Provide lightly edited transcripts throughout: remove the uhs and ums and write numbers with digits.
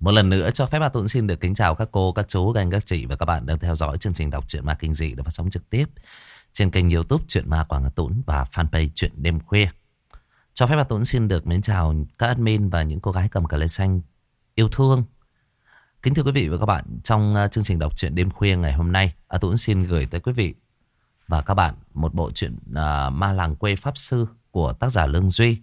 Một lần nữa cho phép bà Tuấn xin được kính chào các cô, các chú, các anh, các chị và các bạn đang theo dõi chương trình đọc truyện ma kinh dị được phát sóng trực tiếp trên kênh YouTube Truyện Ma Quảng Hà Tuấn và fanpage Truyện Đêm Khuya. Cho phép bà Tuấn xin được mến chào các admin và những cô gái cầm cờ lê xanh yêu thương. Kính thưa quý vị và các bạn, trong chương trình đọc truyện đêm khuya ngày hôm nay, Tuấn xin gửi tới quý vị và các bạn một bộ truyện Ma Làng Quê Pháp Sư của tác giả Lương Duy,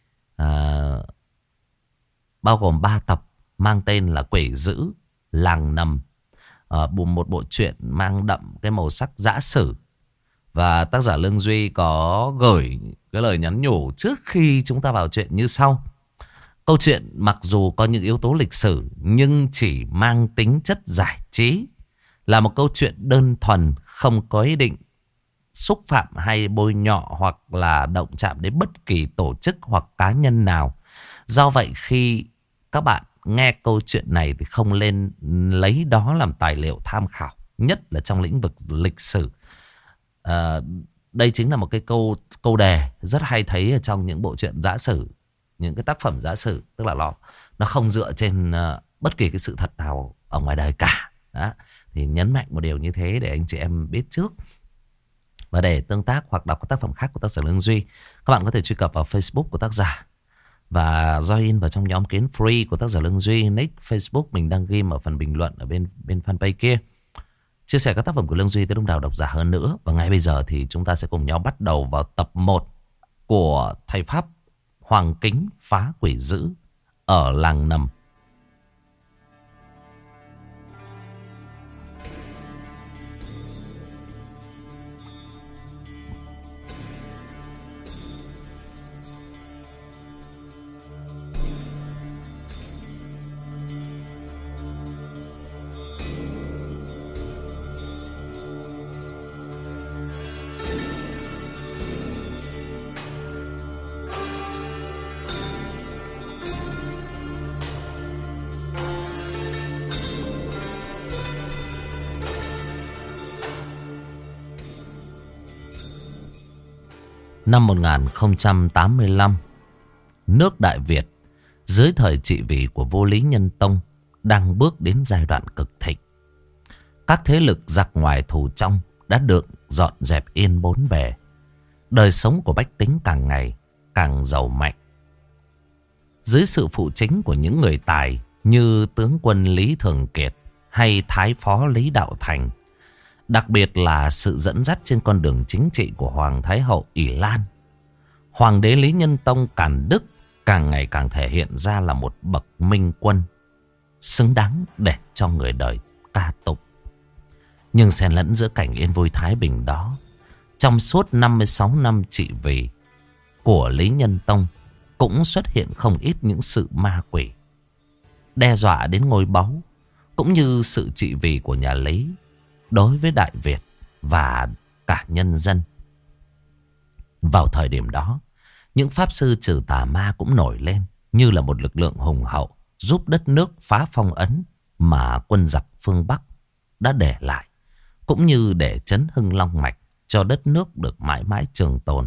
bao gồm 3 tập mang tên là Quỷ Dữ Làng Nằm. Một bộ truyện mang đậm cái màu sắc dã sử. Và tác giả Lương Duy có gửi cái lời nhắn nhủ trước khi chúng ta vào chuyện như sau. Câu chuyện mặc dù có những yếu tố lịch sử nhưng chỉ mang tính chất giải trí, là một câu chuyện đơn thuần, không có ý định xúc phạm hay bôi nhọ hoặc là động chạm đến bất kỳ tổ chức hoặc cá nhân nào. Do vậy khi các bạn nghe câu chuyện này thì không nên lấy đó làm tài liệu tham khảo, nhất là trong lĩnh vực lịch sử. Đây chính là một cái câu đề rất hay thấy ở trong những bộ truyện dã sử, những cái tác phẩm dã sử, tức là nó không dựa trên bất kỳ cái sự thật nào ở ngoài đời cả. Đó. Thì nhấn mạnh một điều như thế để anh chị em biết trước. Và để tương tác hoặc đọc các tác phẩm khác của tác giả Lương Duy, các bạn có thể truy cập vào Facebook của tác giả và join vào trong nhóm kiến free của tác giả Lương Duy. Nick Facebook mình đang ghi ở phần bình luận ở bên fanpage kia. Chia sẻ các tác phẩm của Lương Duy tới đông đảo độc giả hơn nữa. Và ngay bây giờ thì chúng ta sẽ cùng nhau bắt đầu vào tập 1 của thầy Pháp Hoàng Kính phá quỷ dữ ở làng Nằm. Năm 1085, nước Đại Việt dưới thời trị vì của vua Lý Nhân Tông đang bước đến giai đoạn cực thịnh. Các thế lực giặc ngoài thù trong đã được dọn dẹp yên bốn bề. Đời sống của bách tính càng ngày càng giàu mạnh. Dưới sự phụ chính của những người tài như tướng quân Lý Thường Kiệt hay thái phó Lý Đạo Thành, đặc biệt là sự dẫn dắt trên con đường chính trị của Hoàng Thái Hậu Ỷ Lan, Hoàng đế Lý Nhân Tông Càn Đức càng ngày càng thể hiện ra là một bậc minh quân, xứng đáng để cho người đời ca tụng. Nhưng xen lẫn giữa cảnh yên vui thái bình đó, trong suốt 56 năm trị vì của Lý Nhân Tông cũng xuất hiện không ít những sự ma quỷ, đe dọa đến ngôi báu, cũng như sự trị vì của nhà Lý đối với Đại Việt và cả nhân dân. Vào thời điểm đó, những pháp sư trừ tà ma cũng nổi lên như là một lực lượng hùng hậu, giúp đất nước phá phong ấn mà quân giặc phương Bắc đã để lại, cũng như để trấn hưng long mạch cho đất nước được mãi mãi trường tồn.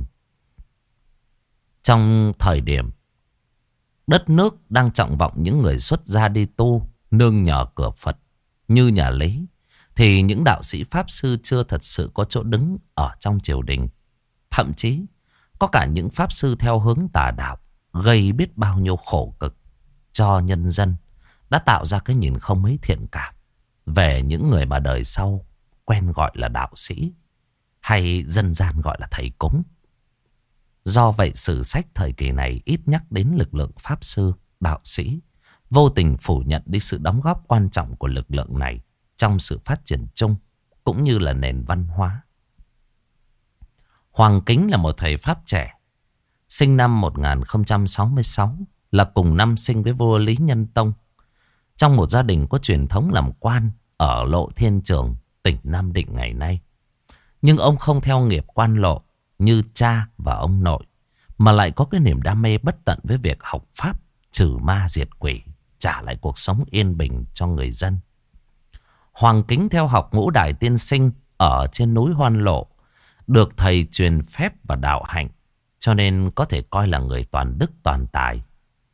Trong thời điểm đất nước đang trọng vọng những người xuất gia đi tu nương nhờ cửa Phật như nhà Lý, thì những đạo sĩ pháp sư chưa thật sự có chỗ đứng ở trong triều đình. Thậm chí có cả những pháp sư theo hướng tà đạo gây biết bao nhiêu khổ cực cho nhân dân, đã tạo ra cái nhìn không mấy thiện cảm về những người mà đời sau quen gọi là đạo sĩ, hay dân gian gọi là thầy cúng. Do vậy sử sách thời kỳ này ít nhắc đến lực lượng pháp sư, đạo sĩ, vô tình phủ nhận đi sự đóng góp quan trọng của lực lượng này trong sự phát triển chung cũng như là nền văn hóa. Hoàng Kính là một thầy Pháp trẻ, sinh năm 1066, là cùng năm sinh với vua Lý Nhân Tông, trong một gia đình có truyền thống làm quan ở Lộ Thiên Trường, tỉnh Nam Định ngày nay. Nhưng ông không theo nghiệp quan lộ như cha và ông nội, mà lại có cái niềm đam mê bất tận với việc học pháp, trừ ma diệt quỷ, trả lại cuộc sống yên bình cho người dân. Hoàng Kính theo học ngũ đại tiên sinh ở trên núi Hoan Lộ, được thầy truyền phép và đạo hạnh, cho nên có thể coi là người toàn đức toàn tài.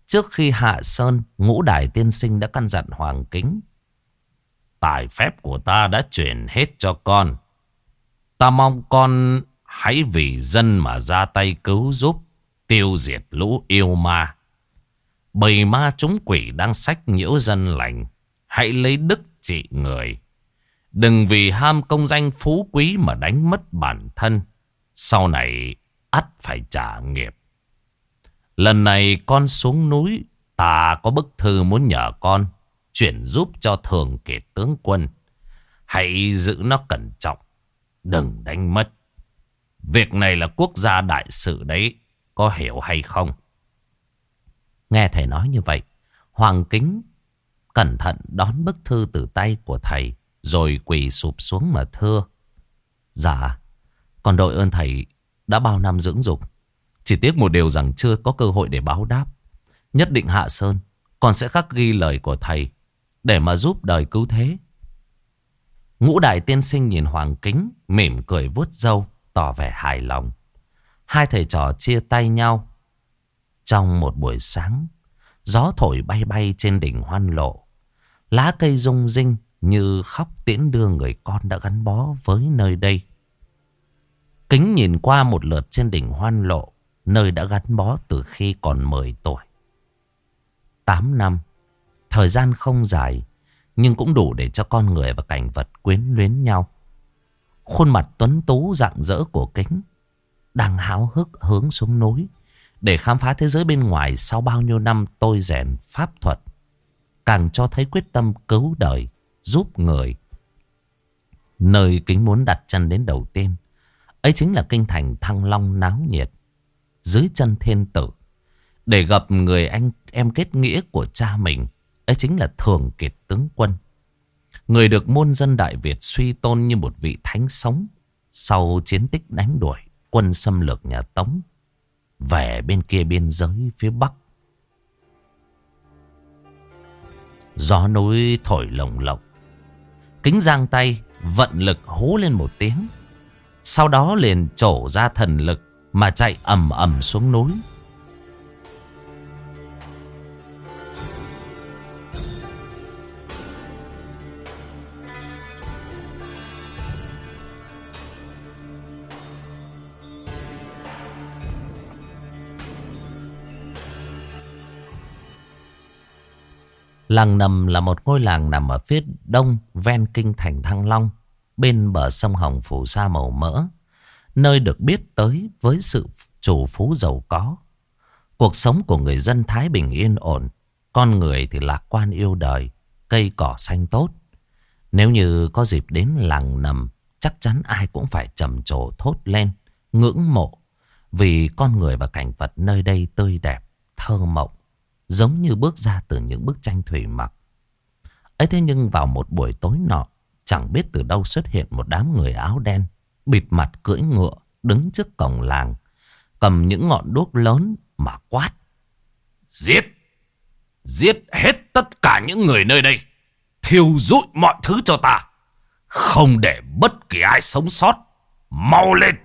Trước khi hạ sơn, Ngũ Đài tiên sinh đã căn dặn Hoàng Kính. Tài phép của ta đã truyền hết cho con. Ta mong con hãy vì dân mà ra tay cứu giúp, tiêu diệt lũ yêu ma. Bầy ma chúng quỷ đang sách nhiễu dân lành. Hãy lấy đức trị người. Đừng vì ham công danh phú quý mà đánh mất bản thân. Sau này ắt phải trả nghiệp. Lần này con xuống núi, ta có bức thư muốn nhờ con chuyển giúp cho Thường Kiệt tướng quân. Hãy giữ nó cẩn trọng, đừng đánh mất. Việc này là quốc gia đại sự đấy, có hiểu hay không? Nghe thầy nói như vậy, Hoàng Kính cẩn thận đón bức thư từ tay của thầy, rồi quỳ sụp xuống mà thưa. Dạ, con đội ơn thầy đã bao năm dưỡng dục. Chỉ tiếc một điều rằng chưa có cơ hội để báo đáp. Nhất định hạ sơn, con sẽ khắc ghi lời của thầy để mà giúp đời cứu thế. Ngũ Đại tiên sinh nhìn Hoàng Kính, mỉm cười vuốt râu, tỏ vẻ hài lòng. Hai thầy trò chia tay nhau. Trong một buổi sáng, gió thổi bay bay trên đỉnh Hoan Lộ. Lá cây rung rinh như khóc tiễn đưa người con đã gắn bó với nơi đây. Kính nhìn qua một lượt trên đỉnh Hoan Lộ, nơi đã gắn bó từ khi còn 10 tuổi. 8 năm, thời gian không dài, nhưng cũng đủ để cho con người và cảnh vật quyến luyến nhau. Khuôn mặt tuấn tú rạng rỡ của Kính đang háo hức hướng xuống núi để khám phá thế giới bên ngoài sau bao nhiêu năm tôi rèn pháp thuật, càng cho thấy quyết tâm cứu đời, giúp người. Nơi Kính muốn đặt chân đến đầu tiên ấy chính là kinh thành Thăng Long náo nhiệt, dưới chân thiên tử, để gặp người anh em kết nghĩa của cha mình, ấy chính là Thường Kiệt tướng quân. Người được muôn dân Đại Việt suy tôn như một vị thánh sống sau chiến tích đánh đuổi quân xâm lược nhà Tống về bên kia biên giới phía Bắc. Gió núi thổi lồng lộng. Kính giang tay vận lực hú lên một tiếng, sau đó liền trổ ra thần lực mà chạy ầm ầm xuống núi. Làng Nầm là một ngôi làng nằm ở phía đông ven kinh thành Thăng Long, bên bờ sông Hồng phù sa màu mỡ, nơi được biết tới với sự chủ phú giàu có. Cuộc sống của người dân thái bình yên ổn, con người thì lạc quan yêu đời, cây cỏ xanh tốt. Nếu như có dịp đến làng Nầm, chắc chắn ai cũng phải trầm trồ thốt lên, ngưỡng mộ, vì con người và cảnh vật nơi đây tươi đẹp, thơ mộng, giống như bước ra từ những bức tranh thủy mặc. Ấy thế nhưng vào một buổi tối nọ, chẳng biết từ đâu xuất hiện một đám người áo đen, bịt mặt cưỡi ngựa, đứng trước cổng làng, cầm những ngọn đuốc lớn mà quát: Giết! Giết hết tất cả những người nơi đây! Thiêu rụi mọi thứ cho ta! Không để bất kỳ ai sống sót! Mau lên!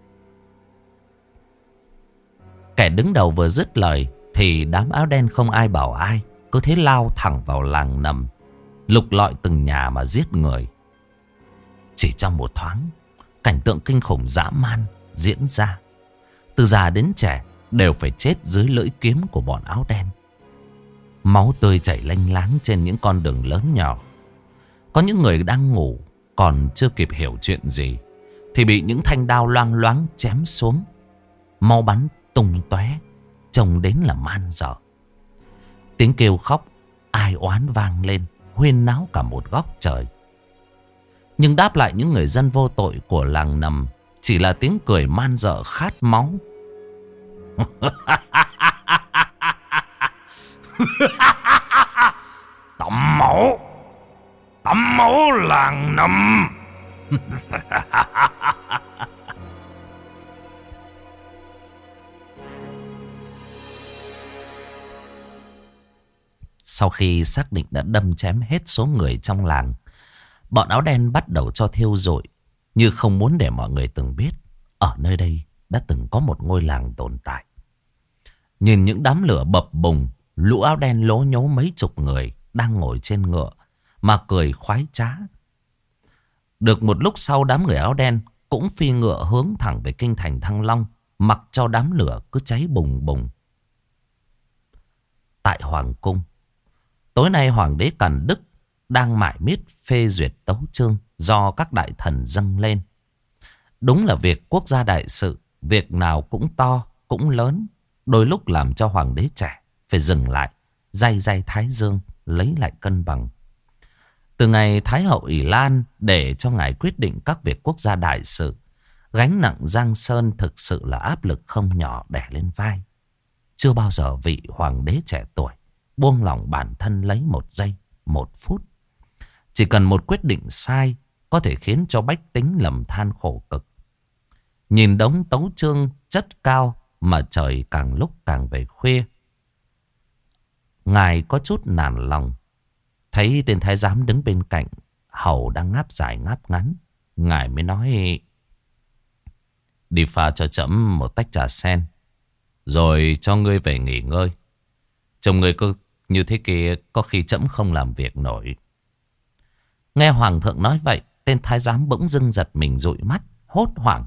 Kẻ đứng đầu vừa dứt lời thì đám áo đen không ai bảo ai, cứ thế lao thẳng vào làng Nầm, lục lọi từng nhà mà giết người. Chỉ trong một thoáng, cảnh tượng kinh khủng dã man diễn ra. Từ già đến trẻ đều phải chết dưới lưỡi kiếm của bọn áo đen. Máu tươi chảy lênh láng trên những con đường lớn nhỏ. Có những người đang ngủ còn chưa kịp hiểu chuyện gì thì bị những thanh đao loang loáng chém xuống. Máu bắn tung tóe, trông đến là man dợ. Tiếng kêu khóc ai oán vang lên, huyên náo cả một góc trời. Nhưng đáp lại những người dân vô tội của làng Nầm chỉ là tiếng cười man dợ khát máu. Tắm máu làng Nầm. Sau khi xác định đã đâm chém hết số người trong làng, bọn áo đen bắt đầu cho thiêu rụi, như không muốn để mọi người từng biết ở nơi đây đã từng có một ngôi làng tồn tại. Nhìn những đám lửa bập bùng lũ áo đen lố nhố mấy chục người đang ngồi trên ngựa mà cười khoái trá. Được một lúc sau, đám người áo đen cũng phi ngựa hướng thẳng về kinh thành Thăng Long, mặc cho đám lửa cứ cháy bùng bùng. Tại Hoàng cung, tối nay Hoàng đế Càn Đức đang mải miết phê duyệt tấu chương do các đại thần dâng lên. Đúng là việc quốc gia đại sự, việc nào cũng to, cũng lớn, đôi lúc làm cho Hoàng đế trẻ phải dừng lại, day day thái dương, lấy lại cân bằng. Từ ngày Thái hậu Ỷ Lan để cho ngài quyết định các việc quốc gia đại sự, gánh nặng Giang Sơn thực sự là áp lực không nhỏ đè lên vai. Chưa bao giờ vị hoàng đế trẻ tuổi buông lỏng bản thân lấy 1 giây, 1 phút. Chỉ cần một quyết định sai có thể khiến cho bách tính lầm than khổ cực. Nhìn đống tấu chương chất cao mà trời càng lúc càng về khuya, ngài có chút nản lòng. Thấy tên thái giám đứng bên cạnh, hầu đang ngáp dài ngáp ngắn, ngài mới nói: đi pha cho trẫm một tách trà sen, rồi cho ngươi về nghỉ ngơi. Trông ngươi cứ như thế kia, có khi trẫm không làm việc nổi. Nghe hoàng thượng nói vậy, tên thái giám bỗng dưng giật mình dụi mắt, hốt hoảng: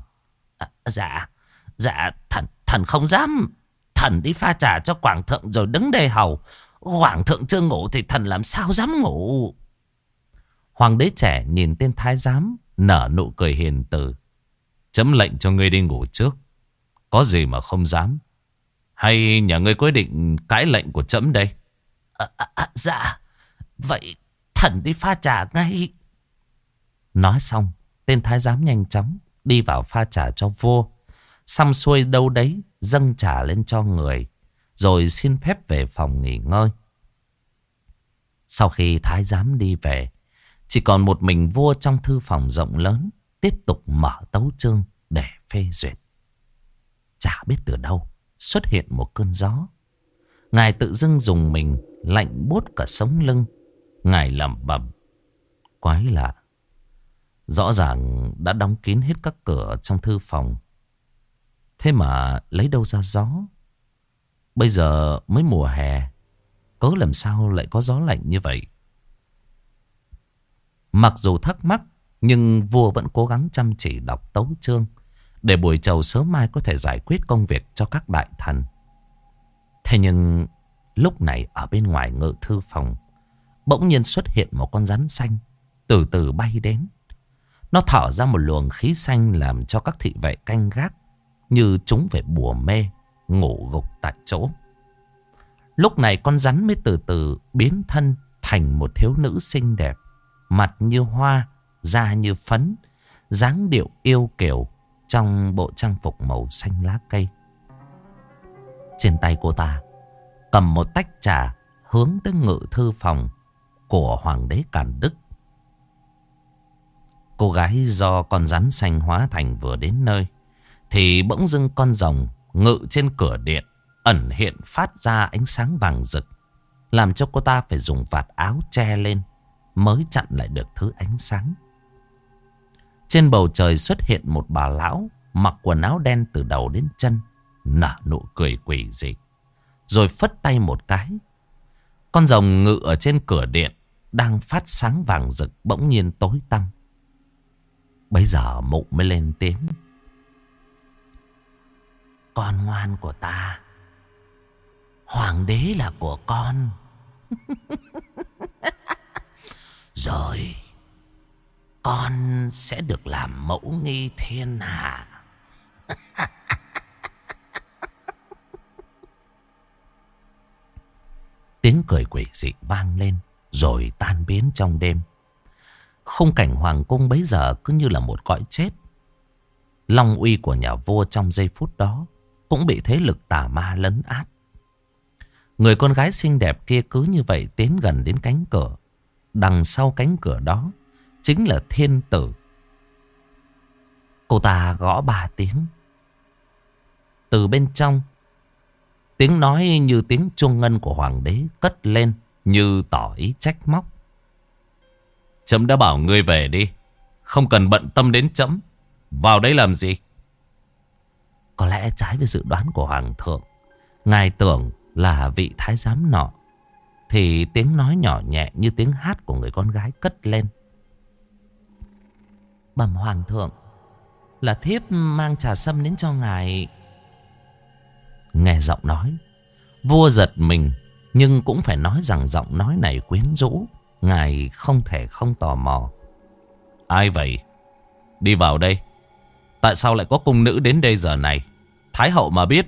Dạ, thần không dám. Thần đi pha trà cho hoàng thượng rồi đứng đây hầu. Hoàng thượng chưa ngủ thì thần làm sao dám ngủ. Hoàng đế trẻ nhìn tên thái giám, nở nụ cười hiền từ: chấm lệnh cho ngươi đi ngủ trước, có gì mà không dám? Hay nhà ngươi quyết định cãi lệnh của trẫm đây? Dạ, vậy thần đi pha trà ngay. Nói xong, tên thái giám nhanh chóng đi vào pha trà cho vua. Xong xuôi đâu đấy, dâng trà lên cho người, rồi xin phép về phòng nghỉ ngơi. Sau khi thái giám đi về, chỉ còn một mình vua trong thư phòng rộng lớn, tiếp tục mở tấu chương để phê duyệt. Chả biết từ đâu xuất hiện một cơn gió. Ngài tự dưng dùng mình, lạnh buốt cả sống lưng. Ngài lẩm bẩm: quái lạ, rõ ràng đã đóng kín hết các cửa trong thư phòng, thế mà lấy đâu ra gió? Bây giờ mới mùa hè, cớ làm sao lại có gió lạnh như vậy? Mặc dù thắc mắc, nhưng vua vẫn cố gắng chăm chỉ đọc tấu chương, để buổi chầu sớm mai có thể giải quyết công việc cho các đại thần. Thế nhưng lúc này ở bên ngoài ngự thư phòng, bỗng nhiên xuất hiện một con rắn xanh từ từ bay đến. Nó thở ra một luồng khí xanh làm cho các thị vệ canh gác như chúng phải bùa mê, ngủ gục tại chỗ. Lúc này con rắn mới từ từ biến thân thành một thiếu nữ xinh đẹp, mặt như hoa, da như phấn, dáng điệu yêu kiều trong bộ trang phục màu xanh lá cây. Trên tay cô ta cầm một tách trà, hướng tới ngự thư phòng của hoàng đế Càn Đức. Cô gái do con rắn xanh hóa thành vừa đến nơi, thì bỗng dưng con rồng ngự trên cửa điện ẩn hiện phát ra ánh sáng vàng rực, làm cho cô ta phải dùng vạt áo che lên mới chặn lại được thứ ánh sáng. Trên bầu trời xuất hiện một bà lão mặc quần áo đen từ đầu đến chân, nở nụ cười quỷ dị, rồi phất tay một cái. Con rồng ngự ở trên cửa điện đang phát sáng vàng rực bỗng nhiên tối tăm. Bấy giờ mụ mới lên tiếng: con ngoan của ta, hoàng đế là của con. Rồi con sẽ được làm mẫu nghi thiên hạ. Tiếng cười quỷ dị vang lên rồi tan biến trong đêm. Khung cảnh hoàng cung bấy giờ cứ như là một cõi chết. Long uy của nhà vua trong giây phút đó cũng bị thế lực tà ma lấn át. Người con gái xinh đẹp kia cứ như vậy tiến gần đến cánh cửa. Đằng sau cánh cửa đó chính là thiên tử. Cô ta gõ 3 tiếng. Từ bên trong, tiếng nói như tiếng chuông ngân của hoàng đế cất lên như tỏ ý trách móc. Trẫm đã bảo ngươi về đi, không cần bận tâm đến trẫm. Vào đây làm gì? Có lẽ trái với dự đoán của hoàng thượng, ngài tưởng là vị thái giám nọ, thì tiếng nói nhỏ nhẹ như tiếng hát của người con gái cất lên. Bẩm hoàng thượng, là thiếp mang trà sâm đến cho ngài. Nghe giọng nói, vua giật mình, nhưng cũng phải nói rằng giọng nói này quyến rũ. Ngài không thể không tò mò. Ai vậy? Đi vào đây. Tại sao lại có cung nữ đến đây giờ này? Thái hậu mà biết...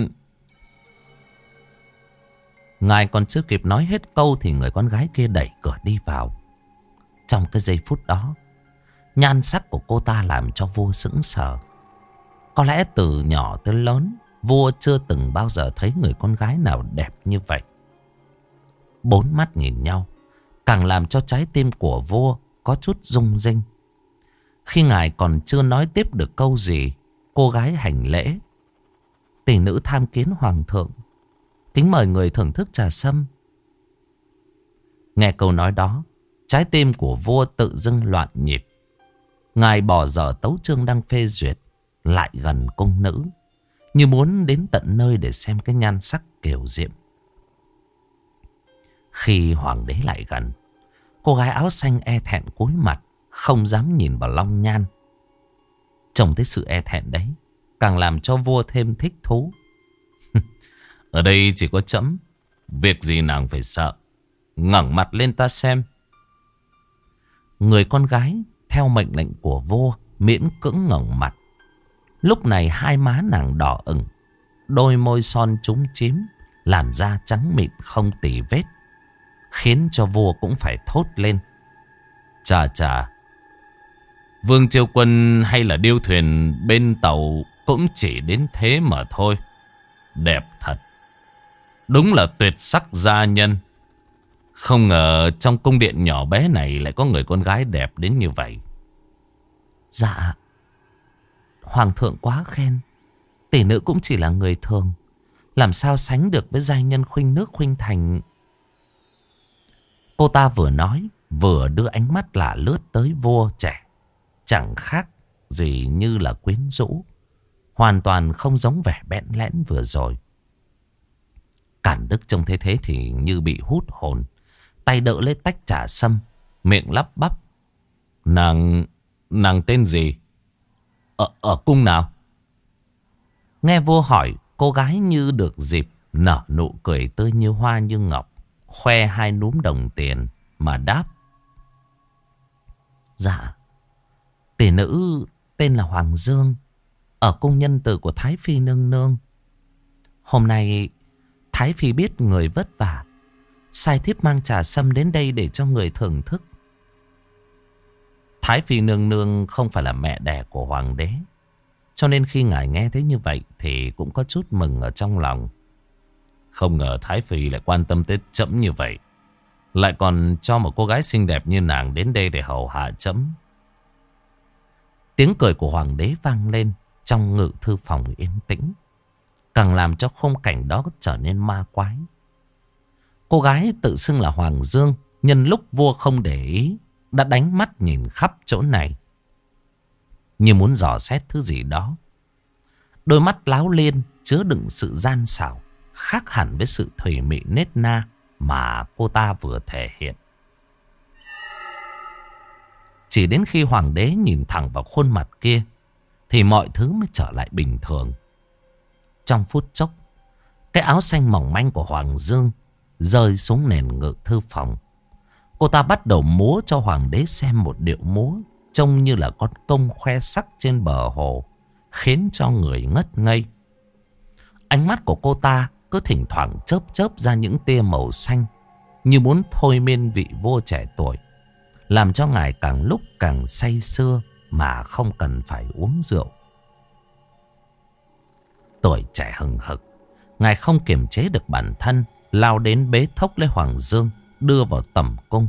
Ngài còn chưa kịp nói hết câu thì người con gái kia đẩy cửa đi vào. Trong cái giây phút đó, nhan sắc của cô ta làm cho vua sững sờ. Có lẽ từ nhỏ tới lớn, vua chưa từng bao giờ thấy người con gái nào đẹp như vậy. Bốn mắt nhìn nhau, càng làm cho trái tim của vua có chút rung rinh. Khi ngài còn chưa nói tiếp được câu gì, cô gái hành lễ. Tỷ nữ tham kiến hoàng thượng, kính mời người thưởng thức trà sâm. Nghe câu nói đó, trái tim của vua tự dưng loạn nhịp. Ngài bỏ dở tấu chương đang phê duyệt, lại gần cung nữ, như muốn đến tận nơi để xem cái nhan sắc kiều diễm. Khi hoàng đế lại gần, cô gái áo xanh e thẹn cúi mặt, không dám nhìn vào long nhan. Trông thấy sự e thẹn đấy, càng làm cho vua thêm thích thú. Ở đây chỉ có trẫm, việc gì nàng phải sợ. Ngẩng mặt lên ta xem. Người con gái theo mệnh lệnh của vua miễn cưỡng ngẩng mặt. Lúc này hai má nàng đỏ ửng, đôi môi son trúng chím, làn da trắng mịn không tì vết, khiến cho vua cũng phải thốt lên. Chà chà, Vương Chiêu Quân hay là điêu thuyền bên tàu cũng chỉ đến thế mà thôi. Đẹp thật. Đúng là tuyệt sắc gia nhân. Không ngờ trong cung điện nhỏ bé này lại có người con gái đẹp đến như vậy. Dạ, hoàng thượng quá khen. Tỷ nữ cũng chỉ là người thường, làm sao sánh được với giai nhân khuynh nước khuynh thành. Cô ta vừa nói vừa đưa ánh mắt lạ lướt tới vua trẻ. Chẳng khác gì như là quyến rũ, hoàn toàn không giống vẻ bẽn lẽn vừa rồi. Cản Đức trông thế thế thì như bị hút hồn, tay đỡ lấy tách trà sâm, miệng lắp bắp. Nàng tên gì? Ở cung nào? Nghe vua hỏi, cô gái như được dịp nở nụ cười tươi như hoa như ngọc, khoe hai núm đồng tiền mà đáp. Dạ, tỷ nữ tên là Hoàng Dương, ở cung nhân tử của Thái Phi nương nương. Hôm nay Thái Phi biết người vất vả, sai thiếp mang trà sâm đến đây để cho người thưởng thức. Thái Phi nương nương không phải là mẹ đẻ của hoàng đế, cho nên khi ngài nghe thấy như vậy thì cũng có chút mừng ở trong lòng. Không ngờ Thái Phi lại quan tâm tới trẫm như vậy, lại còn cho một cô gái xinh đẹp như nàng đến đây để hầu hạ trẫm. Tiếng cười của hoàng đế vang lên trong ngự thư phòng yên tĩnh, càng làm cho khung cảnh đó trở nên ma quái. Cô gái tự xưng là Hoàng Dương, nhân lúc vua không để ý, đã đánh mắt nhìn khắp chỗ này, như muốn dò xét thứ gì đó. Đôi mắt láo liên chứa đựng sự gian xảo, khác hẳn với sự thùy mị nết na mà cô ta vừa thể hiện. Chỉ đến khi hoàng đế nhìn thẳng vào khuôn mặt kia thì mọi thứ mới trở lại bình thường. Trong phút chốc, cái áo xanh mỏng manh của Hoàng Dương rơi xuống nền ngự thư phòng. Cô ta bắt đầu múa cho hoàng đế xem một điệu múa trông như là con công khoe sắc trên bờ hồ, khiến cho người ngất ngây. Ánh mắt của cô ta cứ thỉnh thoảng chớp chớp ra những tia màu xanh, như muốn thôi miên vị vua trẻ tuổi, làm cho ngài càng lúc càng say sưa mà không cần phải uống rượu. Tuổi trẻ hừng hực, ngài không kiềm chế được bản thân, lao đến bế thốc lấy Hoàng Dương, đưa vào tẩm cung.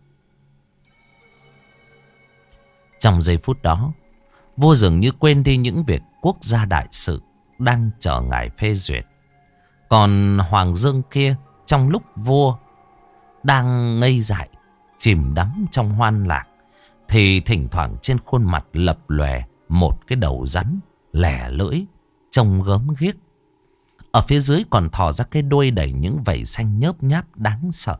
Trong giây phút đó, vua dường như quên đi những việc quốc gia đại sự đang chờ ngài phê duyệt. Còn Hoàng Dương kia, trong lúc vua đang ngây dại, chìm đắm trong hoan lạc, thì thỉnh thoảng trên khuôn mặt lập lòe một cái đầu rắn lẻ lưỡi, trông gớm ghiếc. Ở phía dưới còn thò ra cái đuôi đầy những vảy xanh nhớp nháp đáng sợ.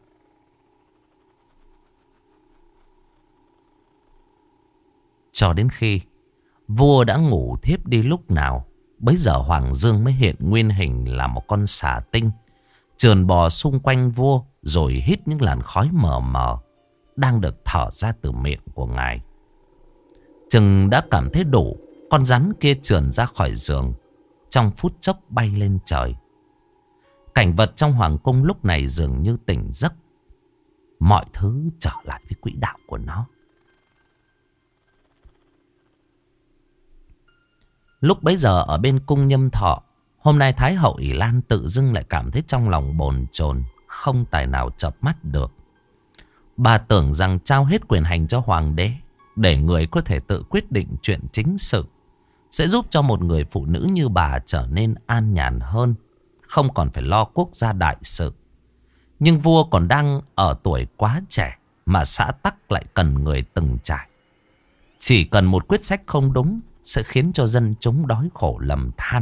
Cho đến khi vua đã ngủ thiếp đi lúc nào, bấy giờ Hoàng Dương mới hiện nguyên hình là một con xà tinh, trườn bò xung quanh vua rồi hít những làn khói mờ mờ đang được thở ra từ miệng của ngài. Chừng đã cảm thấy đủ, con rắn kia trườn ra khỏi giường, trong phút chốc bay lên trời. Cảnh vật trong hoàng cung lúc này dường như tỉnh giấc, mọi thứ trở lại với quỹ đạo của nó. Lúc bấy giờ ở bên cung Nhâm Thọ, hôm nay Thái hậu Ỷ Lan tự dưng lại cảm thấy trong lòng bồn chồn, không tài nào chợp mắt được. Bà tưởng rằng trao hết quyền hành cho hoàng đế, để người có thể tự quyết định chuyện chính sự, sẽ giúp cho một người phụ nữ như bà trở nên an nhàn hơn, không còn phải lo quốc gia đại sự. Nhưng vua còn đang ở tuổi quá trẻ, mà xã tắc lại cần người từng trải. Chỉ cần một quyết sách không đúng sẽ khiến cho dân chúng đói khổ lầm than.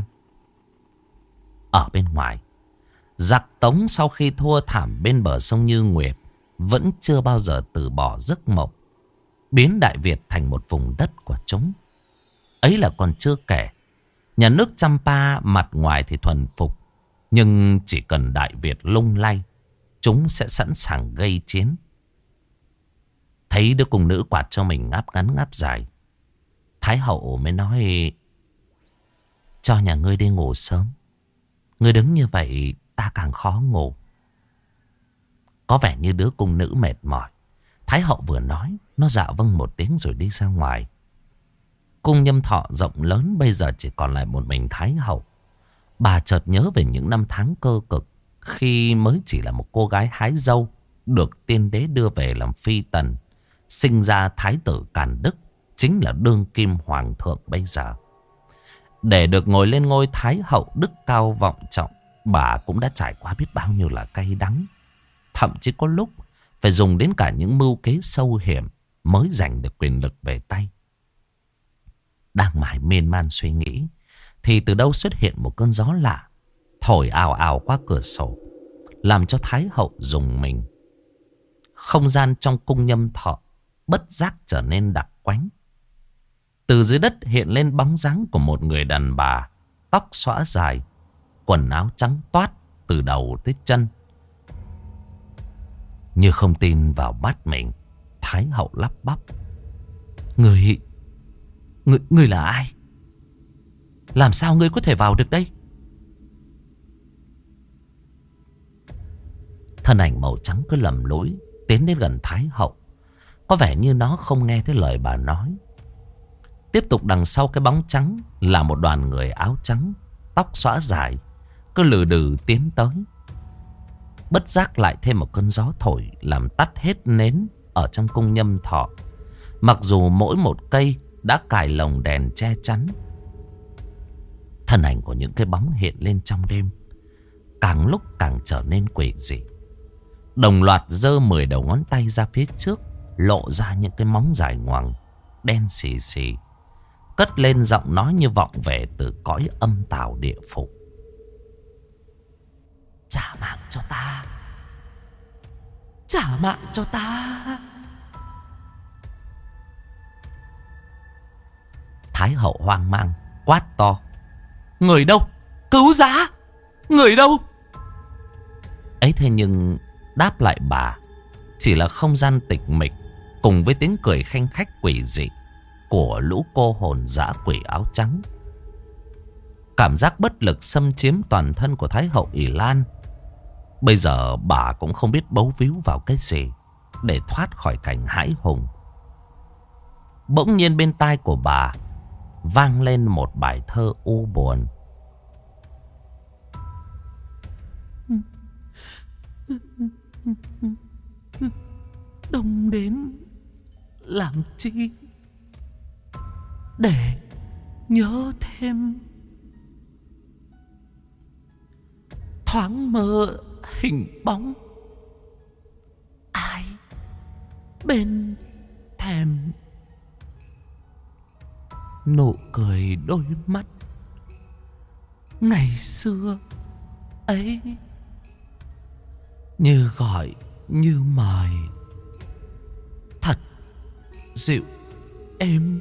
Ở bên ngoài, giặc Tống sau khi thua thảm bên bờ sông Như Nguyệt vẫn chưa bao giờ từ bỏ giấc mộng biến Đại Việt thành một vùng đất của chúng. Ấy là còn chưa kể, nhà nước Champa mặt ngoài thì thuần phục, nhưng chỉ cần Đại Việt lung lay, chúng sẽ sẵn sàng gây chiến. Thấy đứa cung nữ quạt cho mình ngáp ngắn ngáp dài, Thái hậu mới nói: cho nhà ngươi đi ngủ sớm. Ngươi đứng như vậy ta càng khó ngủ. Có vẻ như đứa cung nữ mệt mỏi. Thái hậu vừa nói, nó dạ vâng một tiếng rồi đi ra ngoài. Cung Nhâm Thọ rộng lớn bây giờ chỉ còn lại một mình Thái hậu. Bà chợt nhớ về những năm tháng cơ cực, khi mới chỉ là một cô gái hái dâu, được tiên đế đưa về làm phi tần, sinh ra Thái tử Càn Đức, chính là đương kim hoàng thượng bây giờ. Để được ngồi lên ngôi Thái hậu đức cao vọng trọng, bà cũng đã trải qua biết bao nhiêu là cay đắng. Thậm chí có lúc phải dùng đến cả những mưu kế sâu hiểm mới giành được quyền lực về tay. Đang mải miên man suy nghĩ, thì từ đâu xuất hiện một cơn gió lạ, thổi ào ào qua cửa sổ, làm cho Thái hậu rùng mình. Không gian trong cung Nhâm Thọ bất giác trở nên đặc quánh. Từ dưới đất hiện lên bóng dáng của một người đàn bà, tóc xõa dài, quần áo trắng toát từ đầu tới chân. Như không tin vào mắt mình, Thái hậu lắp bắp: Người là ai? Làm sao ngươi có thể vào được đây? Thân ảnh màu trắng cứ lầm lũi tiến đến gần Thái hậu. Có vẻ như nó không nghe thấy lời bà nói. Tiếp tục đằng sau cái bóng trắng là một đoàn người áo trắng, tóc xõa dài, cứ lừ đừ tiến tới. Bất giác lại thêm một cơn gió thổi, làm tắt hết nến ở trong cung Nhâm Thọ. Mặc dù mỗi một cây đã cài lồng đèn che chắn. Thân ảnh của những cái bóng hiện lên trong đêm càng lúc càng trở nên quỷ dị. Đồng loạt giơ 10 đầu ngón tay ra phía trước, lộ ra những cái móng dài ngoằng, đen xì xì, cất lên giọng nói như vọng về từ cõi âm tào địa phủ: trả mạng cho ta, trả mạng cho ta. Thái hậu hoang mang quát to: người đâu? Cứu giá! Người đâu? Ấy thế nhưng đáp lại bà chỉ là không gian tịch mịch, cùng với tiếng cười khanh khách quỷ dị của lũ cô hồn dã quỷ áo trắng. Cảm giác bất lực xâm chiếm toàn thân của Thái hậu Ỷ Lan. Bây giờ bà cũng không biết bấu víu vào cái gì để thoát khỏi cảnh hãi hùng. Bỗng nhiên bên tai của bà vang lên một bài thơ u buồn: đông đến làm chi, để nhớ thêm thoáng mơ hình bóng ai bên thèm, nụ cười đôi mắt ngày xưa ấy, như gọi như mời, thật dịu êm.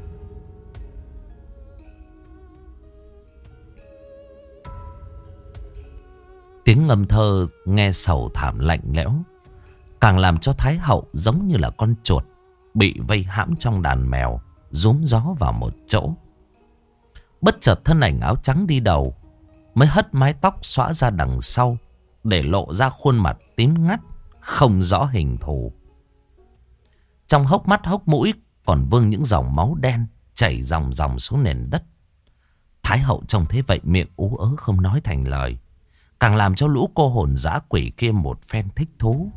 Tiếng ngâm thơ nghe sầu thảm lạnh lẽo, càng làm cho Thái hậu giống như là con chuột bị vây hãm trong đàn mèo, rúm gió vào một chỗ. Bất chợt thân ảnh áo trắng đi đầu mới hất mái tóc xõa ra đằng sau, để lộ ra khuôn mặt tím ngắt không rõ hình thù. Trong hốc mắt hốc mũi còn vương những dòng máu đen chảy ròng ròng xuống nền đất. Thái hậu trông thế vậy miệng ú ớ không nói thành lời, càng làm cho lũ cô hồn dã quỷ kia một phen thích thú.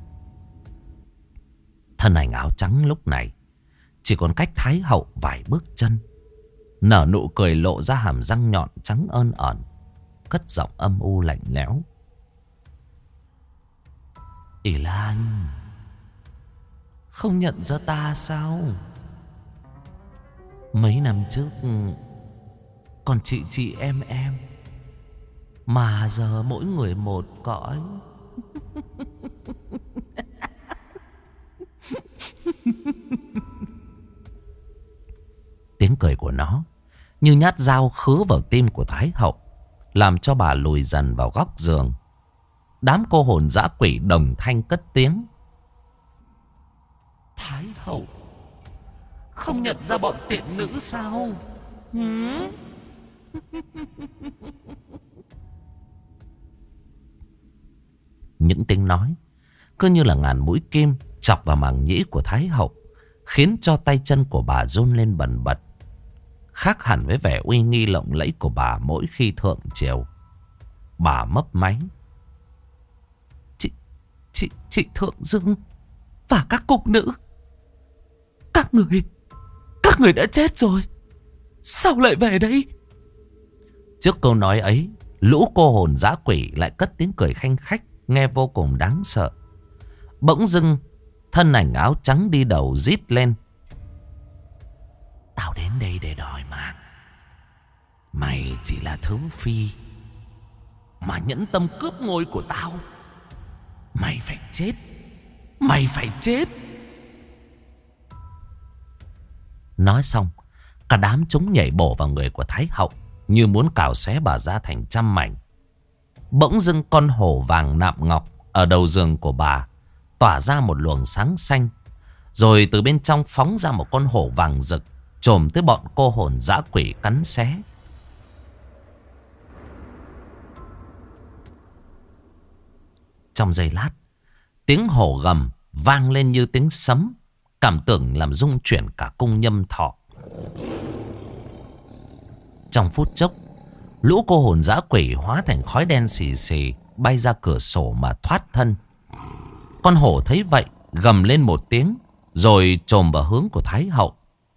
Thân ảnh áo trắng lúc này chỉ còn cách Thái hậu vài bước chân, nở nụ cười lộ ra hàm răng nhọn trắng ơn ẩn, cất giọng âm u lạnh lẽo. Ỷ Lan, không nhận ra ta sao? Mấy năm trước còn chị em, mà giờ mỗi người một cõi. Tiếng cười của nó như nhát dao khứa vào tim của Thái hậu, làm cho bà lùi dần vào góc giường. Đám cô hồn dã quỷ đồng thanh cất tiếng. Thái hậu, không nhận ra bọn tiện nữ sao? Những tiếng nói cứ như là ngàn mũi kim chọc vào màng nhĩ của Thái hậu, khiến cho tay chân của bà run lên bần bật, khác hẳn với vẻ uy nghi lộng lẫy của bà mỗi khi thượng triều. Bà mấp máy. Chị Thượng Dương và các cung nữ, các người đã chết rồi, sao lại về đây? Trước câu nói ấy, lũ cô hồn dã quỷ lại cất tiếng cười khanh khách, nghe vô cùng đáng sợ. Bỗng dưng, thân ảnh áo trắng đi đầu rít lên. Tao đến đây để đòi mạng. Mày chỉ là thứ phi mà nhẫn tâm cướp ngôi của tao. Mày phải chết. Mày phải chết. Nói xong, cả đám chúng nhảy bổ vào người của Thái hậu, như muốn cào xé bà ra thành trăm mảnh. Bỗng dưng con hổ vàng nạm ngọc ở đầu giường của bà tỏa ra một luồng sáng xanh, rồi từ bên trong phóng ra một con hổ vàng rực, chồm tới bọn cô hồn dã quỷ cắn xé. Trong giây lát, tiếng hổ gầm vang lên như tiếng sấm, cảm tưởng làm rung chuyển cả cung Nhâm Thọ. Trong phút chốc, lũ cô hồn dã quỷ hóa thành khói đen xì xì, bay ra cửa sổ mà thoát thân. Con hổ thấy vậy gầm lên một tiếng, rồi chồm vào hướng của Thái hậu.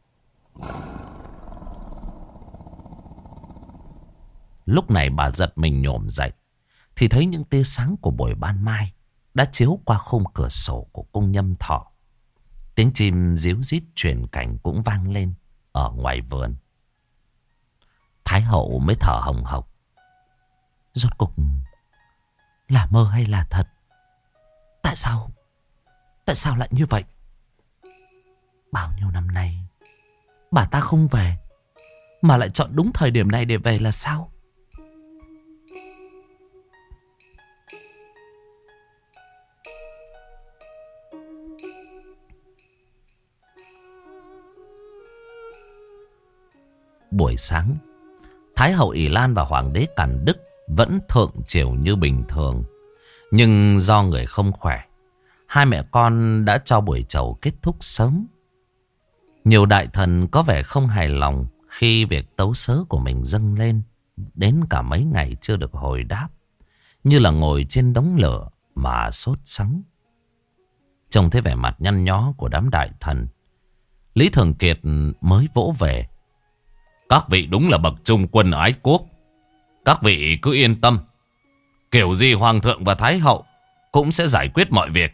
Lúc này bà giật mình nhổm dậy, thì thấy những tia sáng của buổi ban mai đã chiếu qua khung cửa sổ của cung Nhâm Thọ. Tiếng chim ríu rít truyền cảnh cũng vang lên ở ngoài vườn. Thái hậu mới thở hồng hộc. Rốt cục là mơ hay là thật? Tại sao lại như vậy? Bao nhiêu năm nay bà ta không về, mà lại chọn đúng thời điểm này để về là sao? Buổi sáng, Thái hậu Ỷ Lan và Hoàng đế Càn Đức vẫn thượng triều như bình thường. Nhưng do người không khỏe, hai mẹ con đã cho buổi chầu kết thúc sớm. Nhiều đại thần có vẻ không hài lòng khi việc tấu sớ của mình dâng lên đến cả mấy ngày chưa được hồi đáp, như là ngồi trên đống lửa mà sốt sắng. Trông thấy vẻ mặt nhăn nhó của đám đại thần, Lý Thường Kiệt mới vỗ về. Các vị đúng là bậc trung quân ái quốc. Các vị cứ yên tâm, kiểu gì Hoàng thượng và Thái hậu cũng sẽ giải quyết mọi việc.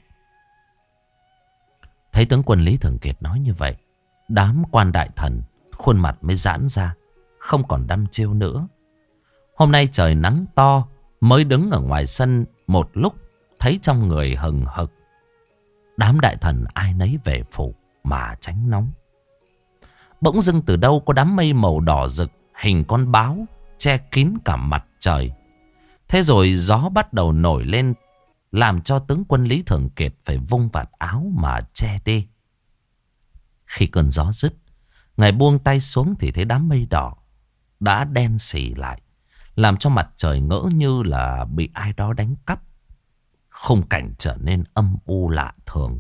Thấy tướng quân Lý Thường Kiệt nói như vậy, đám quan đại thần khuôn mặt mới giãn ra, không còn đăm chiêu nữa. Hôm nay trời nắng to, Mới đứng ở ngoài sân một lúc, thấy trong người hừng hực. Đám đại thần ai nấy về phủ mà tránh nóng. Bỗng dưng từ đâu có đám mây màu đỏ rực hình con báo che kín cả mặt trời. Thế rồi gió bắt đầu nổi lên, làm cho tướng quân Lý Thường Kiệt phải vung vạt áo mà che đi. Khi cơn gió dứt, ngài buông tay xuống thì thấy đám mây đỏ đã đen xì lại, làm cho mặt trời ngỡ như là bị ai đó đánh cắp. Khung cảnh trở nên âm u lạ thường.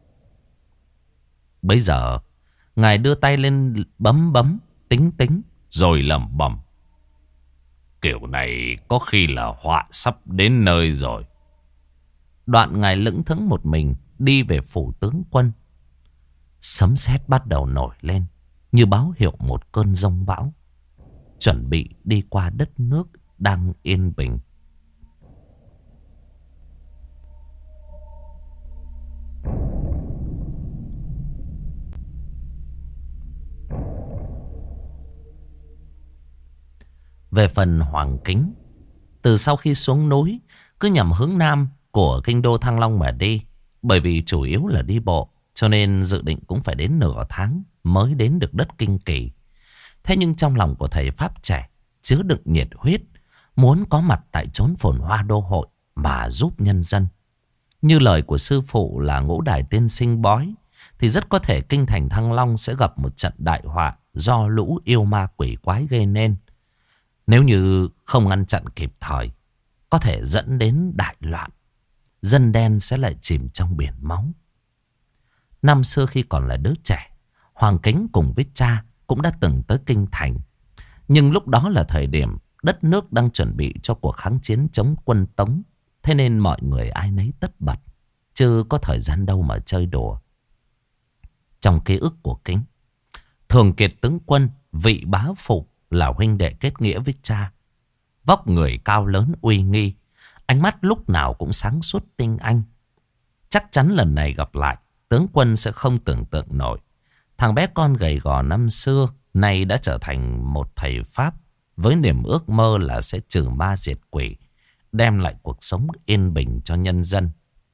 Bây giờ, ngài đưa tay lên bấm bấm, tính tính, rồi lẩm bẩm. Kiểu này có khi là họa sắp đến nơi rồi. Đoạn ngài lững thững một mình đi về phủ tướng quân. Sấm sét bắt đầu nổi lên, như báo hiệu một cơn giông bão chuẩn bị đi qua đất nước đang yên bình. Về phần Hoàng Kính, từ sau khi xuống núi cứ nhằm hướng nam của kinh đô Thăng Long mà đi. Bởi vì chủ yếu là đi bộ, cho nên dự định cũng phải đến nửa tháng mới đến được đất Kinh Kỳ. Thế nhưng trong lòng của thầy Pháp trẻ chứa đựng nhiệt huyết, muốn có mặt tại chốn phồn hoa đô hội mà giúp nhân dân. Như lời của sư phụ là Ngũ Đài Tiên Sinh bói, thì rất có thể kinh thành Thăng Long sẽ gặp một trận đại họa do lũ yêu ma quỷ quái gây nên. Nếu như không ngăn chặn kịp thời, có thể dẫn đến đại loạn. Dân đen sẽ lại chìm trong biển máu. Năm xưa khi còn là đứa trẻ, Hoàng Kính cùng với cha cũng đã từng tới kinh thành. Nhưng lúc đó là thời điểm đất nước đang chuẩn bị cho cuộc kháng chiến chống quân Tống. Thế nên mọi người ai nấy tất bật, chứ có thời gian đâu mà chơi đùa. Trong ký ức của Kính, Thường Kiệt tướng quân, vị bá phụ là huynh đệ kết nghĩa với cha. Vóc người cao lớn uy nghi, ánh mắt lúc nào cũng sáng suốt tinh anh. Chắc chắn lần này gặp lại, tướng quân sẽ không tưởng tượng nổi. Thằng bé con gầy gò năm xưa nay đã trở thành một thầy Pháp, với niềm ước mơ là sẽ trừ ma diệt quỷ, đem lại cuộc sống yên bình cho nhân dân.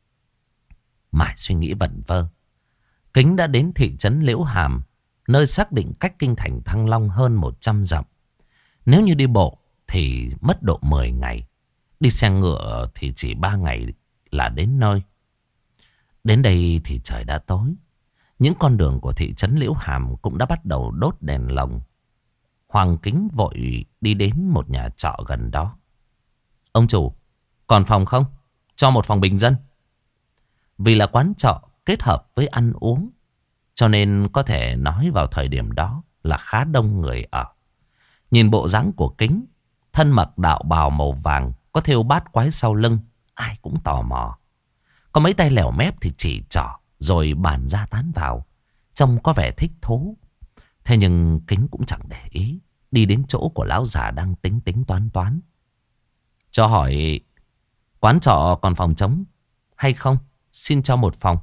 Mãi suy nghĩ vẩn vơ, Kính đã đến thị trấn Liễu Hàm, nơi xác định cách kinh thành Thăng Long hơn 100 dặm. Nếu như đi bộ thì mất độ 10 ngày. Đi xe ngựa thì chỉ 3 ngày là đến nơi. Đến đây thì trời đã tối. Những con đường của thị trấn Liễu Hàm cũng đã bắt đầu đốt đèn lồng. Hoàng Kính vội đi đến một nhà trọ gần đó. Ông chủ, còn phòng không? Cho một phòng bình dân. Vì là quán trọ kết hợp với ăn uống, cho nên có thể nói vào thời điểm đó là khá đông người ở. Nhìn bộ dáng của Kính, thân mặc đạo bào màu vàng, có thêu bát quái sau lưng, ai cũng tò mò. Có mấy tay lèo mép thì chỉ trỏ, rồi bàn ra tán vào, trông có vẻ thích thú. Thế nhưng Kính cũng chẳng để ý, đi đến chỗ của lão già đang tính tính toán toán. Cho hỏi, quán trọ còn phòng trống hay không? Xin cho một phòng.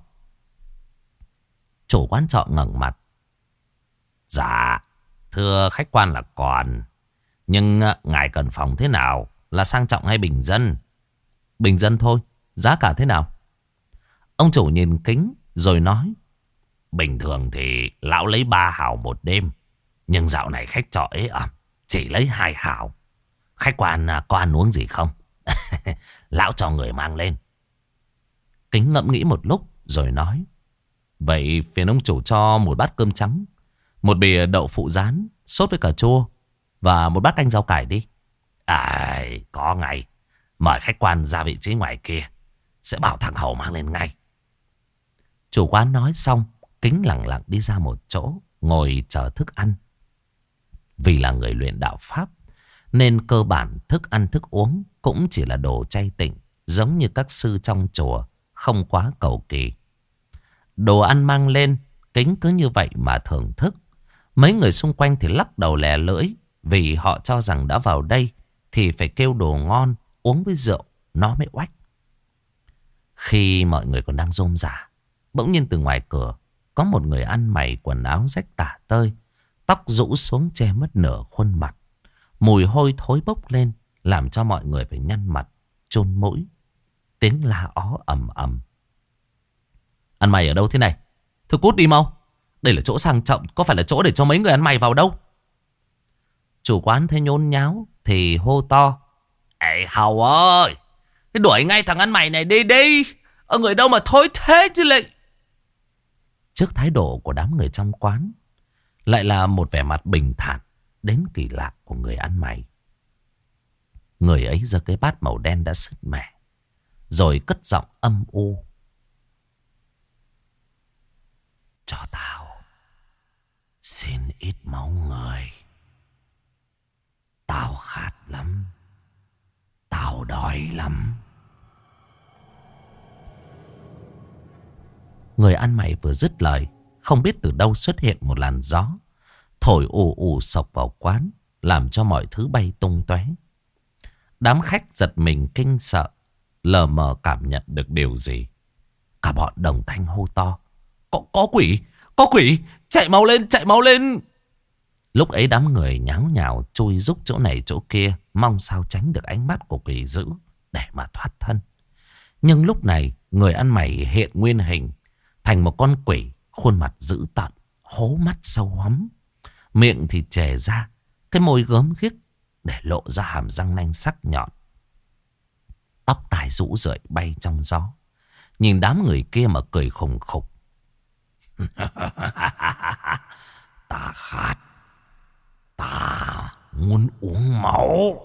Chủ quán trọ ngẩng mặt. Dạ, thưa khách quan là còn. Nhưng ngài cần phòng thế nào? Là sang trọng hay bình dân? Bình dân thôi. Giá cả thế nào? Ông chủ nhìn Kính rồi nói. Bình thường thì lão lấy 3 hào một đêm. Nhưng dạo này khách trọ ế ẩm, chỉ lấy 2 hào. Khách quan có ăn uống gì không? Lão cho người mang lên. Kính ngẫm nghĩ một lúc rồi nói. Vậy phiền ông chủ cho một bát cơm trắng, một bìa đậu phụ rán sốt với cà chua, và một bát canh rau cải đi. Có ngay. Mời khách quan ra vị trí ngoài kia, sẽ bảo thằng hầu mang lên ngay. Chủ quán nói xong, Kính lặng lặng đi ra một chỗ, ngồi chờ thức ăn. Vì là người luyện đạo Pháp, nên cơ bản thức ăn thức uống cũng chỉ là đồ chay tịnh, giống như các sư trong chùa, không quá cầu kỳ. Đồ ăn mang lên, Kính cứ như vậy mà thưởng thức. Mấy người xung quanh thì lắc đầu lè lưỡi, vì họ cho rằng đã vào đây thì phải kêu đồ ngon, uống với rượu nó mới oách. Khi mọi người còn đang rôm rả, bỗng nhiên từ ngoài cửa có một người ăn mày quần áo rách tả tơi, tóc rũ xuống che mất nửa khuôn mặt. Mùi hôi thối bốc lên, làm cho mọi người phải nhăn mặt chôn mũi. Tiếng la ó ầm ầm. Ăn mày ở đâu thế này? Thôi cút đi mau. Đây là chỗ sang trọng, có phải là chỗ để cho mấy người ăn mày vào đâu. Chủ quán thấy nhốn nháo thì hô to: Ê Hầu ơi, cái đuổi ngay thằng ăn mày này đi đi. Ở người đâu mà thối thế chứ lại. Trước thái độ của đám người trong quán, lại là một vẻ mặt bình thản đến kỳ lạ của người ăn mày. Người ấy giơ cái bát màu đen đã sứt mẻ, rồi cất giọng âm u: Cho tao xin ít máu người. Tao khát lắm. Tao đói lắm. Người ăn mày vừa dứt lời, không biết từ đâu xuất hiện một làn gió thổi ù ù sộc vào quán, làm cho mọi thứ bay tung tóe. Đám khách giật mình kinh sợ, lờ mờ cảm nhận được điều gì. Cả bọn đồng thanh hô to: Có quỷ! Có quỷ! Chạy mau lên! Chạy mau lên! Lúc ấy đám người nháo nhào chui rúc chỗ này chỗ kia, mong sao tránh được ánh mắt của quỷ dữ để mà thoát thân. Nhưng lúc này người ăn mày hiện nguyên hình thành một con quỷ, khuôn mặt dữ tợn, hố mắt sâu hoắm, miệng thì chè ra, cái môi gớm ghiếc để lộ ra hàm răng nanh sắc nhọn. Tóc tai rũ rượi bay trong gió, nhìn đám người kia mà cười khùng khục. Ta khát, ta muốn uống máu.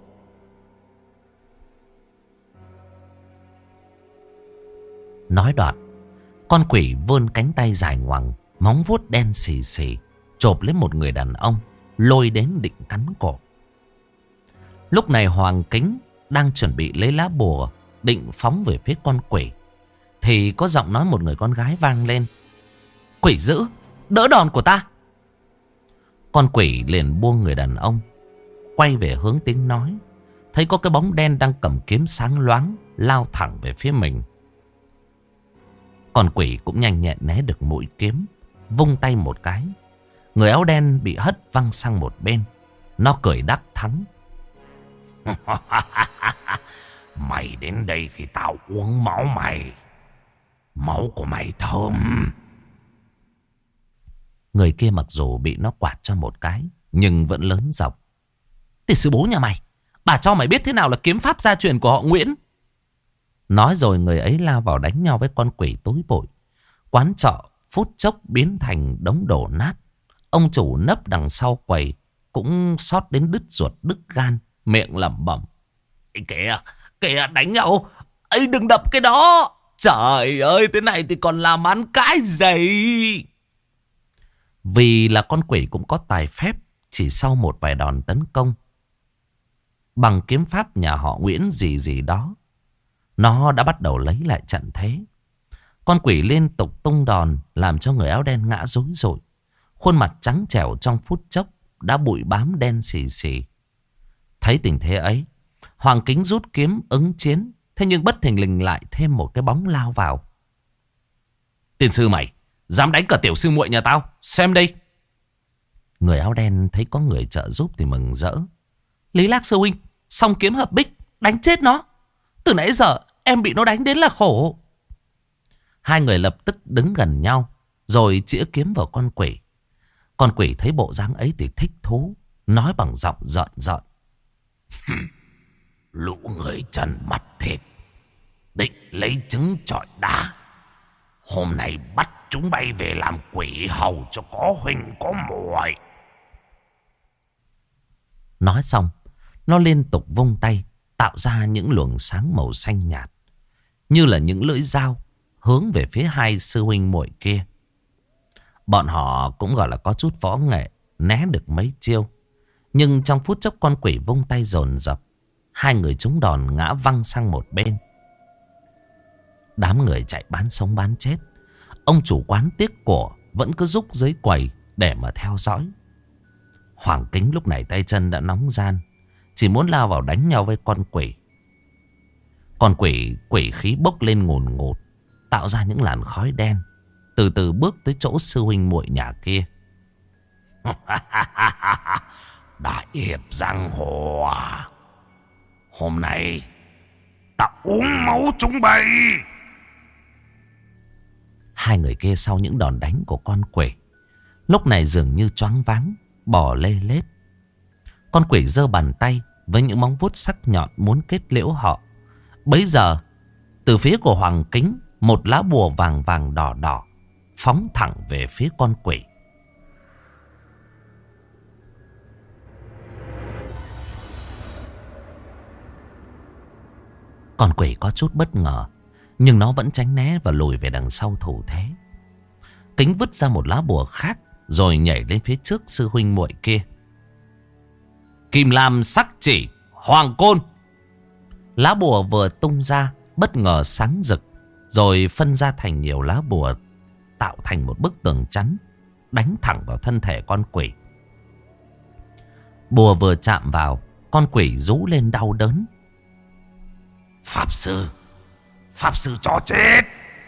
Nói đoạn, con quỷ vươn cánh tay dài ngoằng, móng vuốt đen xì xì, chộp lấy một người đàn ông, lôi đến định cắn cổ. Lúc này Hoàng Kính đang chuẩn bị lấy lá bùa định phóng về phía con quỷ, thì có giọng nói một người con gái vang lên: Quỷ dữ, đỡ đòn của ta. Con quỷ liền buông người đàn ông, quay về hướng tiếng nói, thấy có cái bóng đen đang cầm kiếm sáng loáng lao thẳng về phía mình. Con quỷ cũng nhanh nhẹn né được mũi kiếm, vung tay một cái, người áo đen bị hất văng sang một bên. Nó cười đắc thắng: Mày đến đây thì tao uống máu mày. Máu của mày thơm. Người kia mặc dù bị nó quạt cho một cái, nhưng vẫn lớn giọng: Tỷ sư bố nhà mày, bà cho mày biết thế nào là kiếm pháp gia truyền của họ Nguyễn. Nói rồi người ấy lao vào đánh nhau với con quỷ tối bội. Quán trọ phút chốc biến thành đống đổ nát. Ông chủ nấp đằng sau quầy cũng xót đến đứt ruột đứt gan, miệng lẩm bẩm: Kìa, kìa, đánh nhau. Ấy, đừng đập cái đó. Trời ơi, thế này thì còn làm ăn cái gì? Vì là con quỷ cũng có tài phép, chỉ sau một vài đòn tấn công bằng kiếm pháp nhà họ Nguyễn gì gì đó, nó đã bắt đầu lấy lại trận thế. Con quỷ liên tục tung đòn, làm cho người áo đen ngã rối rội. Khuôn mặt trắng trẻo trong phút chốc đã bụi bám đen xì xì. Thấy tình thế ấy, Hoàng Kính rút kiếm ứng chiến. Thế nhưng bất thình lình lại thêm một cái bóng lao vào. Tiên sư mày, dám đánh cả tiểu sư muội nhà tao, xem đây. Người áo đen thấy có người trợ giúp thì mừng rỡ: Lý Lạc sư huynh, song kiếm hợp bích, đánh chết nó. Từ nãy giờ em bị nó đánh đến là khổ. Hai người lập tức đứng gần nhau, rồi chĩa kiếm vào con quỷ. Con quỷ thấy bộ dáng ấy thì thích thú, nói bằng giọng giận giận: Lũ người trần mặt thịt, định lấy trứng chọi đá. Hôm nay bắt chúng bay về làm quỷ hầu cho có huynh có muội. Nói xong, nó liên tục vung tay, tạo ra những luồng sáng màu xanh nhạt, như là những lưỡi dao hướng về phía hai sư huynh muội kia. Bọn họ cũng gọi là có chút võ nghệ, né được mấy chiêu. Nhưng trong phút chốc con quỷ vung tay dồn dập, hai người trúng đòn ngã văng sang một bên. Đám người chạy bán sống bán chết. Ông chủ quán tiếc của vẫn cứ rúc dưới quầy để mà theo dõi. Hoàng Kính lúc này tay chân đã nóng ran, chỉ muốn lao vào đánh nhau với con quỷ. Con quỷ quỷ khí bốc lên ngùn ngụt, tạo ra những làn khói đen, từ từ bước tới chỗ sư huynh muội nhà kia. Đại hiệp giang hồ à? Hôm nay Ta uống máu chúng bay. Hai người kia sau những đòn đánh của con quỷ lúc này dường như choáng váng, bò lê lết. Con quỷ giơ bàn tay với những móng vuốt sắc nhọn muốn kết liễu họ. Bấy giờ từ phía của Hoàng Kính, một lá bùa vàng vàng đỏ đỏ phóng thẳng về phía con quỷ. Con quỷ có chút bất ngờ, nhưng nó vẫn tránh né và lùi về đằng sau thủ thế. Kính vứt ra một lá bùa khác rồi nhảy lên phía trước sư huynh muội kia. Kim lam sắc chỉ hoàng côn. Lá bùa vừa tung ra bất ngờ sáng rực, rồi phân ra thành nhiều lá bùa, tạo thành một bức tường chắn, đánh thẳng vào thân thể con quỷ. Bùa vừa chạm vào, con quỷ rú lên đau đớn. Pháp sư cho chết.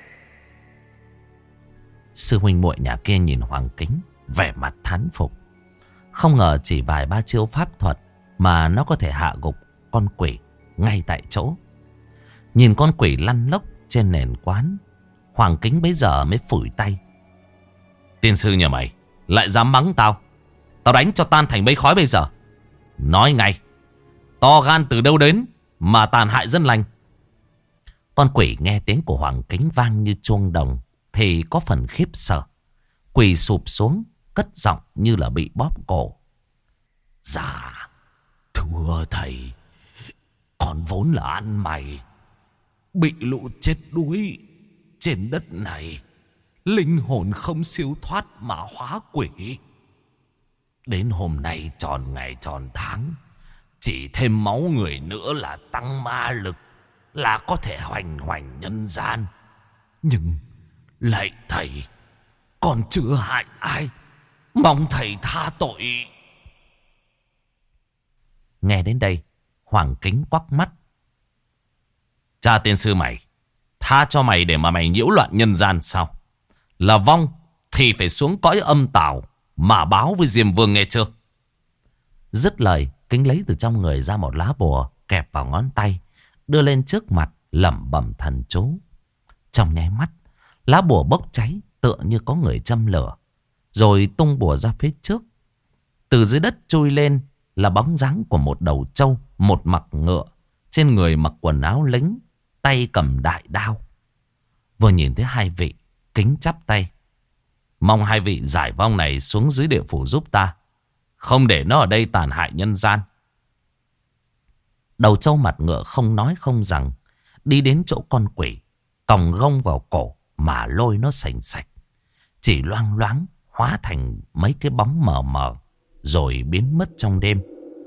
Sư huynh muội nhà kia nhìn Hoàng Kính, vẻ mặt thán phục. Không ngờ chỉ vài ba chiêu pháp thuật mà nó có thể hạ gục con quỷ ngay tại chỗ. Nhìn con quỷ lăn lóc trên nền quán, Hoàng Kính bấy giờ mới phủi tay. Tiên sư nhà mày lại dám mắng tao. Tao đánh cho tan thành mây khói bây giờ. Nói ngay, to gan từ đâu đến mà tàn hại dân lành. Con quỷ nghe tiếng của Hoàng Kính vang như chuông đồng thì có phần khiếp sợ, quỳ sụp xuống, cất giọng như là bị bóp cổ. Dạ, thưa thầy, con vốn là ăn mày, bị lũ chết đuối trên đất này, linh hồn không siêu thoát mà hóa quỷ. Đến hôm nay tròn ngày tròn tháng, chỉ thêm máu người nữa là tăng ma lực, là có thể hoành hoành nhân gian. Nhưng lạy thầy, còn chưa hại ai, mong thầy tha tội. Nghe đến đây, Hoàng Kính quắc mắt. Cha tiên sư mày, tha cho mày để mà mày nhiễu loạn nhân gian sao? Là vong thì phải xuống cõi âm tào mà báo với Diêm Vương nghe chưa? Dứt lời, Kính lấy từ trong người ra một lá bùa kẹp vào ngón tay, đưa lên trước mặt lẩm bẩm thần chú. Trong nháy mắt, lá bùa bốc cháy tựa như có người châm lửa, rồi tung bùa ra phía trước. Từ dưới đất chui lên là bóng dáng của một đầu trâu, một mặc ngựa, trên người mặc quần áo lính, tay cầm đại đao. Vừa nhìn thấy hai vị, Kính chắp tay. Mong hai vị giải vong này xuống dưới địa phủ giúp ta, không để nó ở đây tàn hại nhân gian. Đầu trâu mặt ngựa không nói không rằng, đi đến chỗ con quỷ, còng gông vào cổ mà lôi nó sành sạch. Chỉ loang loáng hóa thành mấy cái bóng mờ mờ, rồi biến mất trong đêm.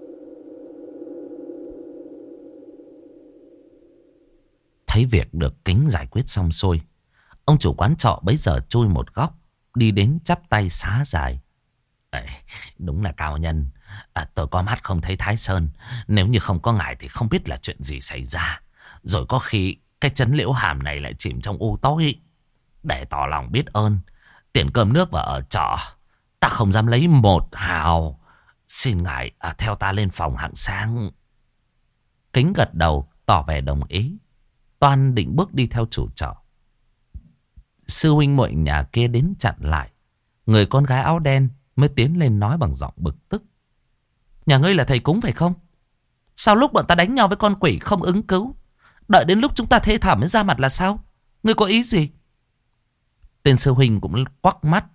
Thấy việc được Kính giải quyết xong xuôi, ông chủ quán trọ bấy giờ chui một góc, đi đến chắp tay xá dài. Đúng là cao nhân, tôi có mắt không thấy Thái Sơn. Nếu như không có ngài thì không biết là chuyện gì xảy ra. Rồi có khi cái trấn Liễu Hàm này lại chìm trong u tối. Để tỏ lòng biết ơn, tiền cơm nước và ở trọ ta không dám lấy một hào. Xin ngài theo ta lên phòng hạng sang. Kính gật đầu tỏ vẻ đồng ý. Toan định bước đi theo chủ trọ, sư huynh muội nhà kia đến chặn lại. Người con gái áo đen mới tiến lên nói bằng giọng bực tức. Nhà ngươi là thầy cúng phải không? Sao lúc bọn ta đánh nhau với con quỷ không ứng cứu, đợi đến lúc chúng ta thê thảm mới ra mặt là sao? Ngươi có ý gì? Tên sư huynh cũng quắc mắt.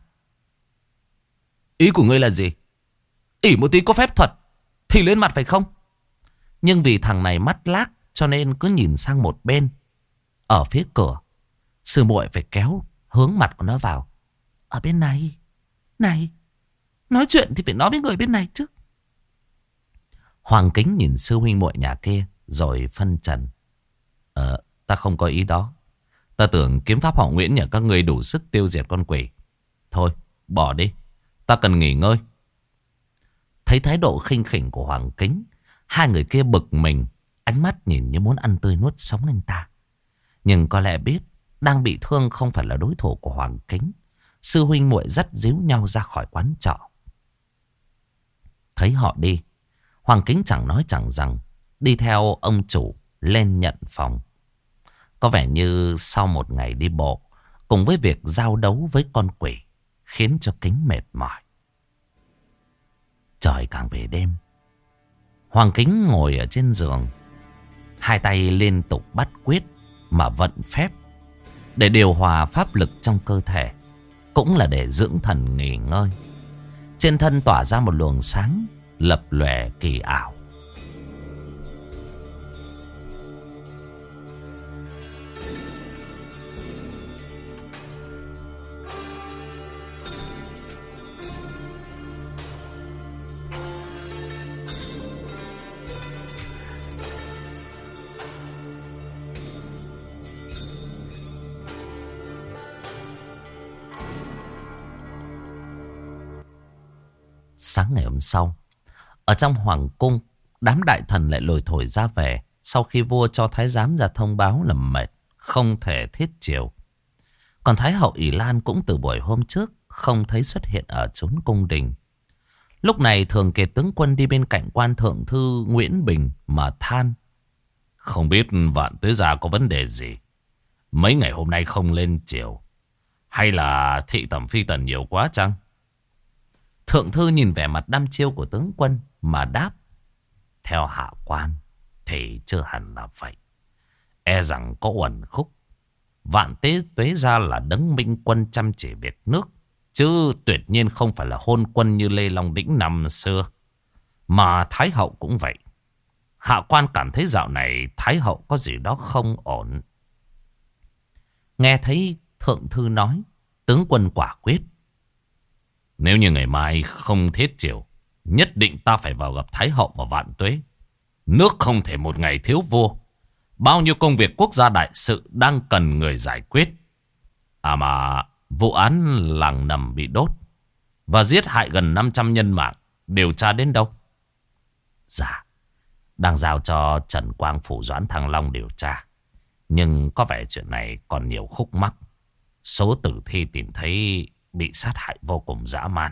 Ý của ngươi là gì? ỷ một tí có phép thuật thì lên mặt phải không? Nhưng vì thằng này mắt lác cho nên cứ nhìn sang một bên. Ở phía cửa, sư muội phải kéo hướng mặt của nó vào. Ở bên này. Này, nói chuyện thì phải nói với người bên này chứ. Hoàng Kính nhìn sư huynh muội nhà kia rồi phân trần. Ta không có ý đó. Ta tưởng kiếm pháp họ Nguyễn nhà các ngươi đủ sức tiêu diệt con quỷ. Thôi, bỏ đi. Ta cần nghỉ ngơi. Thấy thái độ khinh khỉnh của Hoàng Kính, hai người kia bực mình, ánh mắt nhìn như muốn ăn tươi nuốt sống anh ta. Nhưng có lẽ biết đang bị thương không phải là đối thủ của Hoàng Kính, sư huynh muội dắt díu nhau ra khỏi quán trọ. Thấy họ đi, Hoàng Kính chẳng nói chẳng rằng đi theo ông chủ lên nhận phòng. Có vẻ như sau một ngày đi bộ, cùng với việc giao đấu với con quỷ, khiến cho Kính mệt mỏi. Trời càng về đêm, Hoàng Kính ngồi ở trên giường, hai tay liên tục bắt quyết mà vận phép để điều hòa pháp lực trong cơ thể, cũng là để dưỡng thần nghỉ ngơi. Trên thân tỏa ra một luồng sáng lập lòe kỳ ảo. Sáng ngày hôm sau, ở trong hoàng cung, đám đại thần lại lồi thổi ra về sau khi vua cho thái giám ra thông báo là mệt, không thể thiết triều. Còn thái hậu Ỷ Lan cũng từ buổi hôm trước không thấy xuất hiện ở chốn cung đình. Lúc này Thường Kiệt tướng quân đi bên cạnh quan thượng thư Nguyễn Bình mà than: không biết Vạn Tuế Gia có vấn đề gì, mấy ngày hôm nay không lên triều, hay là thị tẩm phi tần nhiều quá chăng? Thượng thư nhìn vẻ mặt đăm chiêu của tướng quân mà đáp: theo hạ quan thì chưa hẳn là vậy. E rằng có uẩn khúc. Vạn Tuế Gia là đấng minh quân chăm chỉ việc nước, chứ tuyệt nhiên không phải là hôn quân như Lê Long Đĩnh năm xưa. Mà Thái hậu cũng vậy. Hạ quan cảm thấy dạo này Thái hậu có gì đó không ổn. Nghe thấy thượng thư nói, tướng quân quả quyết: nếu như ngày mai không thiết triều, nhất định ta phải vào gặp Thái hậu và Vạn Tuế. Nước không thể một ngày thiếu vua. Bao nhiêu công việc quốc gia đại sự đang cần người giải quyết. À mà vụ án làng Nầm bị đốt và giết hại gần 500 nhân mạng, điều tra đến đâu? Dạ, đang giao cho Trần Quang Phủ Doãn Thăng Long điều tra. Nhưng có vẻ chuyện này còn nhiều khúc mắc. Số tử thi tìm thấy bị sát hại vô cùng dã man.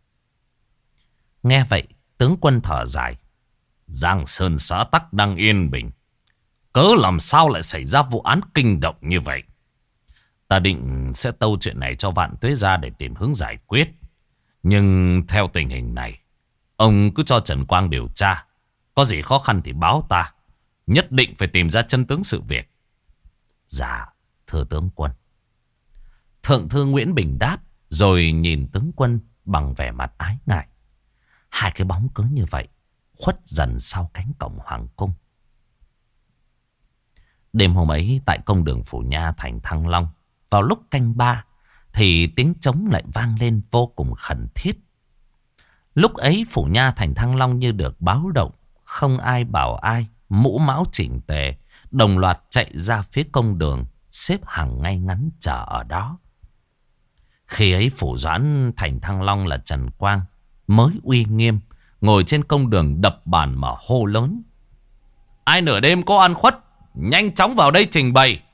Nghe vậy, tướng quân thở dài: Giang Sơn xã tắc đang yên bình, cớ làm sao lại xảy ra vụ án kinh động như vậy? Ta định sẽ tâu chuyện này cho Vạn Tuế Gia để tìm hướng giải quyết. Nhưng theo tình hình này, ông cứ cho Trần Quang điều tra. Có gì khó khăn thì báo ta. Nhất định phải tìm ra chân tướng sự việc. Dạ, thưa tướng quân. Thượng thư Nguyễn Bình đáp, rồi nhìn tướng quân bằng vẻ mặt ái ngại. Hai cái bóng cứ như vậy khuất dần sau cánh cổng hoàng cung. Đêm hôm ấy tại công đường Phủ Nha thành Thăng Long, vào lúc canh 3 thì tiếng trống lại vang lên vô cùng khẩn thiết. Lúc ấy Phủ Nha thành Thăng Long như được báo động, không ai bảo ai, mũ mão chỉnh tề, đồng loạt chạy ra phía công đường, xếp hàng ngay ngắn chờ ở đó. Khi ấy Phủ Doãn thành Thăng Long là Trần Quang mới uy nghiêm, ngồi trên công đường đập bàn mà hô lớn: ai nửa đêm có ăn khuất, nhanh chóng vào đây trình bày.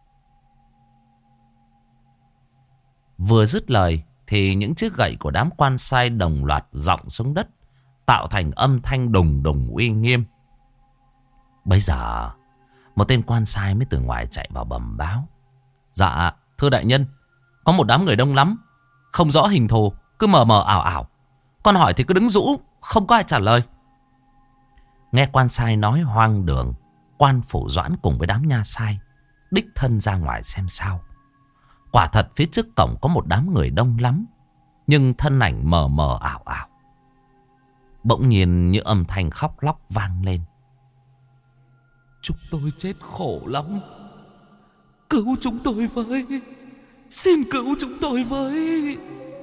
Vừa dứt lời thì những chiếc gậy của đám quan sai đồng loạt giọng xuống đất, tạo thành âm thanh đùng đùng uy nghiêm. Bây giờ một tên quan sai mới từ ngoài chạy vào bẩm báo: dạ thưa đại nhân, có một đám người đông lắm, không rõ hình thù, cứ mờ mờ ảo ảo. Con hỏi thì cứ đứng rũ, không có ai trả lời. Nghe quan sai nói hoang đường, quan Phủ Doãn cùng với đám nha sai đích thân ra ngoài xem sao. Quả thật phía trước cổng có một đám người đông lắm, nhưng thân ảnh mờ mờ ảo ảo. Bỗng nhiên như âm thanh khóc lóc vang lên: chúng tôi chết khổ lắm, cứu chúng tôi với, xin cứu chúng tôi với.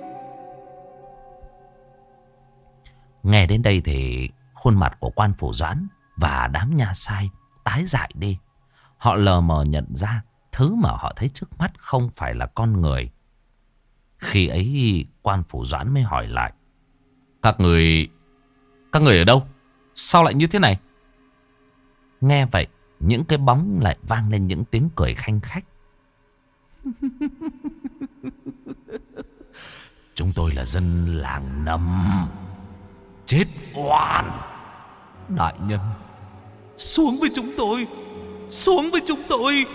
Nghe đến đây thì khuôn mặt của quan Phủ Doãn và đám nha sai tái dại đi. Họ lờ mờ nhận ra thứ mà họ thấy trước mắt không phải là con người. Khi ấy quan Phủ Doãn mới hỏi lại: Các người ở đâu? Sao lại như thế này? Nghe vậy, những cái bóng lại vang lên những tiếng cười khanh khách. Chúng tôi là dân làng Nầm, chết oan. Đại nhân, Xuống với chúng tôi, xuống với chúng tôi.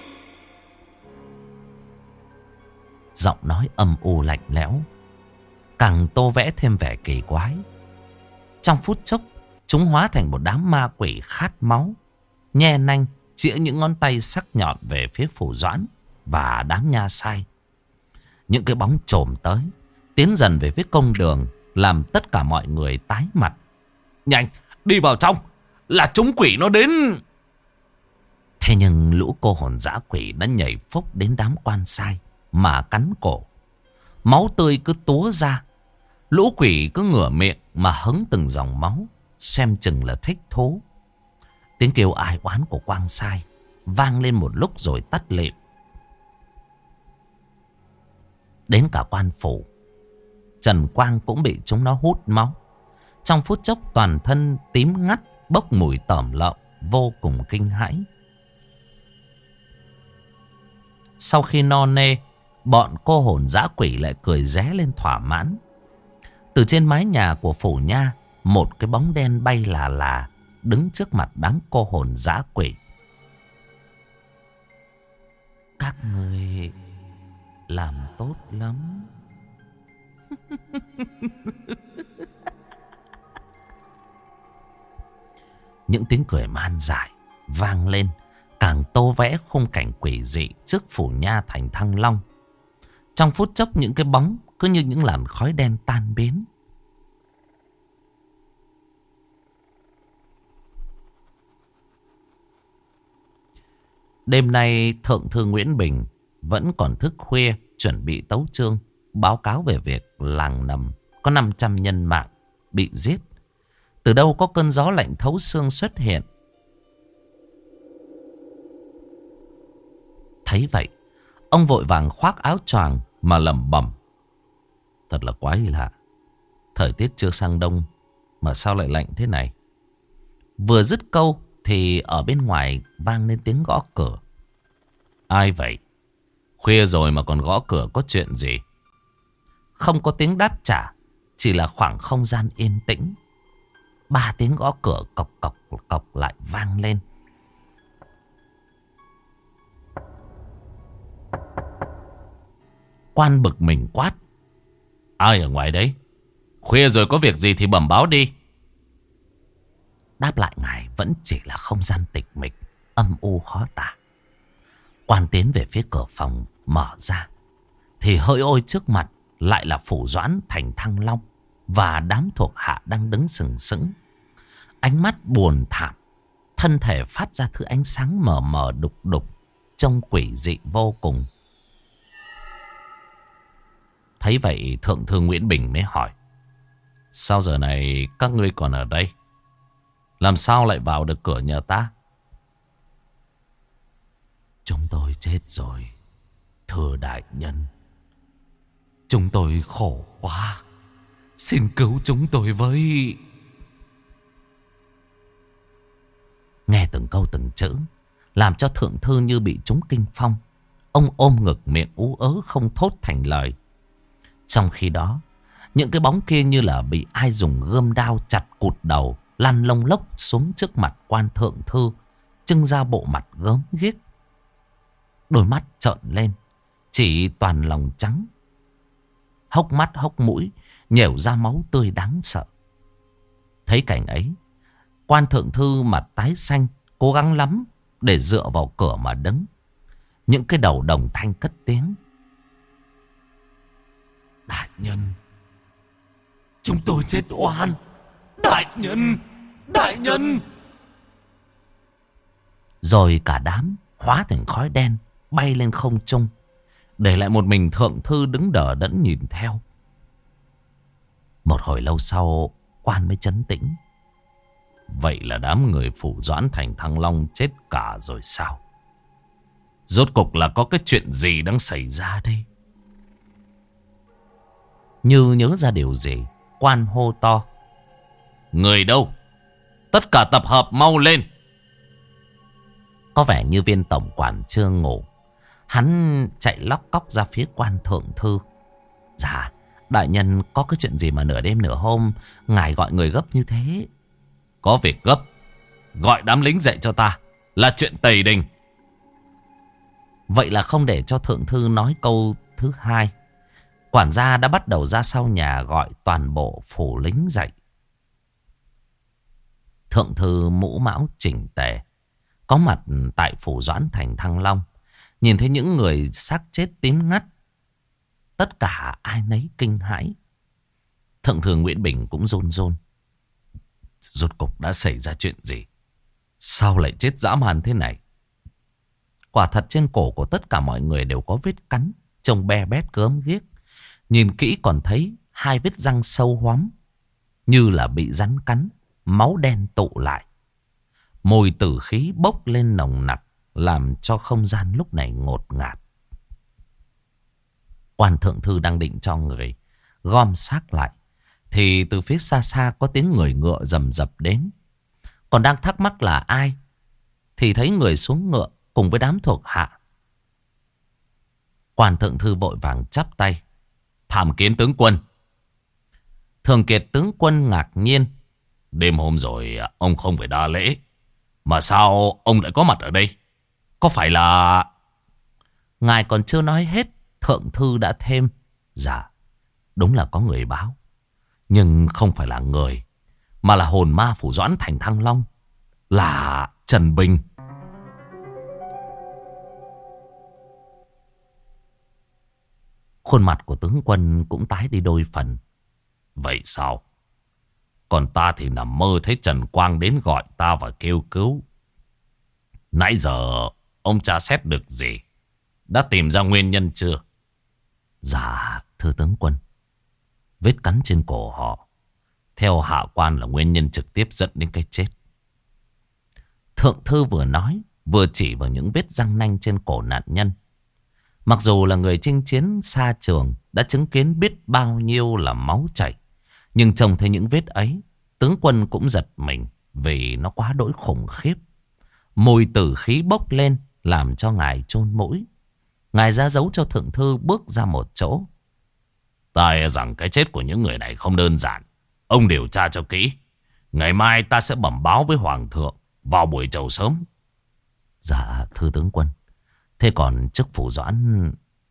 Giọng nói âm u lạnh lẽo càng tô vẽ thêm vẻ kỳ quái. Trong phút chốc, chúng hóa thành một đám ma quỷ khát máu, nhe nanh chĩa những ngón tay sắc nhọn về phía Phủ Doãn và đám nha sai. Những cái bóng chồm tới, tiến dần về phía công đường, làm tất cả mọi người tái mặt. Nhanh, đi vào trong, là chúng quỷ nó đến. Thế nhưng lũ cô hồn dã quỷ đã nhảy phốc đến đám quan sai mà cắn cổ. Máu tươi cứ túa ra. Lũ quỷ cứ ngửa miệng mà hứng từng dòng máu, xem chừng là thích thú. Tiếng kêu ai oán của quan sai vang lên một lúc rồi tắt lịm. Đến cả quan phủ, Trần Quang cũng bị chúng nó hút máu. Trong phút chốc toàn thân tím ngắt, bốc mùi tởm lợm, vô cùng kinh hãi. Sau khi no nê, bọn cô hồn dã quỷ lại cười ré lên thỏa mãn. Từ trên mái nhà của phủ nha, một cái bóng đen bay là đứng trước mặt đám cô hồn dã quỷ. Các người làm tốt lắm. Những tiếng cười man dại vang lên, càng tô vẽ khung cảnh quỷ dị trước phủ nha thành Thăng Long. Trong phút chốc, những cái bóng cứ như những làn khói đen tan biến. Đêm nay Thượng thư Nguyễn Bình vẫn còn thức khuya chuẩn bị tấu chương, báo cáo về việc làng Nầm có 500 nhân mạng bị giết. Từ đâu có cơn gió lạnh thấu xương xuất hiện. Thấy vậy, ông vội vàng khoác áo choàng mà lẩm bẩm. Thật là quái lạ. Thời tiết chưa sang đông mà sao lại lạnh thế này. Vừa dứt câu thì ở bên ngoài vang lên tiếng gõ cửa. Ai vậy? Khuya rồi mà còn gõ cửa, có chuyện gì? Không có tiếng đáp trả, chỉ là khoảng không gian yên tĩnh. 3 tiếng gõ cửa cộc cộc cộc lại vang lên. Quan bực mình quát. Ai ở ngoài đấy? Khuya rồi có việc gì thì bẩm báo đi. Đáp lại ngài vẫn chỉ là không gian tịch mịch, âm u khó tả. Quan tiến về phía cửa phòng mở ra, thì hỡi ôi trước mặt lại là Phủ Doãn thành Thăng Long và đám thuộc hạ đang đứng sừng sững. Ánh mắt buồn thảm, thân thể phát ra thứ ánh sáng mờ mờ đục đục, trông quỷ dị vô cùng. Thấy vậy Thượng thư Nguyễn Bình mới hỏi. Sao giờ này các ngươi còn ở đây? Làm sao lại vào được cửa nhà ta? Chúng tôi chết rồi, thưa đại nhân. Chúng tôi khổ quá, xin cứu chúng tôi với. Nghe từng câu từng chữ làm cho thượng thư như bị trúng kinh phong. Ông ôm ngực miệng ú ớ không thốt thành lời. Trong khi đó, những cái bóng kia như là bị ai dùng gươm đao chặt cụt đầu, lăn lông lốc xuống trước mặt quan thượng thư, trưng ra bộ mặt gớm ghiếc. Đôi mắt trợn lên, chỉ toàn lòng trắng. Hốc mắt hốc mũi, nhểu ra máu tươi đáng sợ. Thấy cảnh ấy, quan thượng thư mặt tái xanh, cố gắng lắm để dựa vào cửa mà đứng. Những cái đầu đồng thanh cất tiếng. Đại nhân, chúng tôi chết oan. Đại nhân, đại nhân. Rồi cả đám hóa thành khói đen bay lên không trung, để lại một mình thượng thư đứng đờ đẫn nhìn theo. Một hồi lâu sau, quan mới trấn tĩnh. Vậy là đám người Phủ Doãn thành Thăng Long chết cả rồi sao? Rốt cục là có cái chuyện gì đang xảy ra đây? Như nhớ ra điều gì, quan hô to. Người đâu? Tất cả tập hợp mau lên. Có vẻ như viên tổng quản chưa ngủ. Hắn chạy lóc cóc ra phía quan thượng thư. Dạ, đại nhân, có cái chuyện gì mà nửa đêm nửa hôm ngài gọi người gấp như thế? Có việc gấp gọi đám lính dậy cho ta. Là chuyện tày đình. Vậy là không để cho thượng thư nói câu thứ hai, quản gia đã bắt đầu ra sau nhà gọi toàn bộ phủ lính dậy. Thượng thư mũ mão chỉnh tề, có mặt tại phủ Doãn thành Thăng Long. Nhìn thấy những người xác chết tím ngắt, tất cả ai nấy kinh hãi. Thượng thư Nguyễn Bình cũng run run. Rốt cục đã xảy ra chuyện gì? Sao lại chết dã man thế này? Quả thật trên cổ của tất cả mọi người đều có vết cắn, trông be bét gớm ghiếc. Nhìn kỹ còn thấy 2 vết răng sâu hoắm, như là bị rắn cắn, máu đen tụ lại. Mùi tử khí bốc lên nồng nặc, làm cho không gian lúc này ngột ngạt. Quan thượng thư đang định cho người gom xác lại, thì từ phía xa xa có tiếng người ngựa rầm rập đến. Còn đang thắc mắc là ai, thì thấy người xuống ngựa cùng với đám thuộc hạ. Quan thượng thư vội vàng chắp tay: "Tham kiến tướng quân." Thường Kiệt tướng quân ngạc nhiên: "Đêm hôm rồi ông không phải đa lễ, mà sao ông lại có mặt ở đây? Có phải là..." Ngài còn chưa nói hết, thượng thư đã thêm: "Dạ, đúng là có người báo, nhưng không phải là người, mà là hồn ma phủ Doãn thành Thăng Long, là Trần Bình." Khuôn mặt của tướng quân cũng tái đi đôi phần. "Vậy sao? Còn ta thì nằm mơ thấy Trần Quang đến gọi ta và kêu cứu. Nãy giờ ông tra xét được gì? Đã tìm ra nguyên nhân chưa?" "Dạ thưa tướng quân, vết cắn trên cổ họ theo hạ quan là nguyên nhân trực tiếp dẫn đến cái chết." Thượng thư vừa nói vừa chỉ vào những vết răng nanh trên cổ nạn nhân. Mặc dù là người chinh chiến xa trường, đã chứng kiến biết bao nhiêu là máu chảy, nhưng trông thấy những vết ấy, tướng quân cũng giật mình vì nó quá đỗi khủng khiếp. Mùi tử khí bốc lên làm cho ngài chôn mũi. Ngài ra dấu cho thượng thư bước ra một chỗ. "Ta e rằng cái chết của những người này không đơn giản. Ông điều tra cho kỹ. Ngày mai ta sẽ bẩm báo với hoàng thượng vào buổi chầu sớm." "Dạ thưa tướng quân. Thế còn chức phủ Doãn..."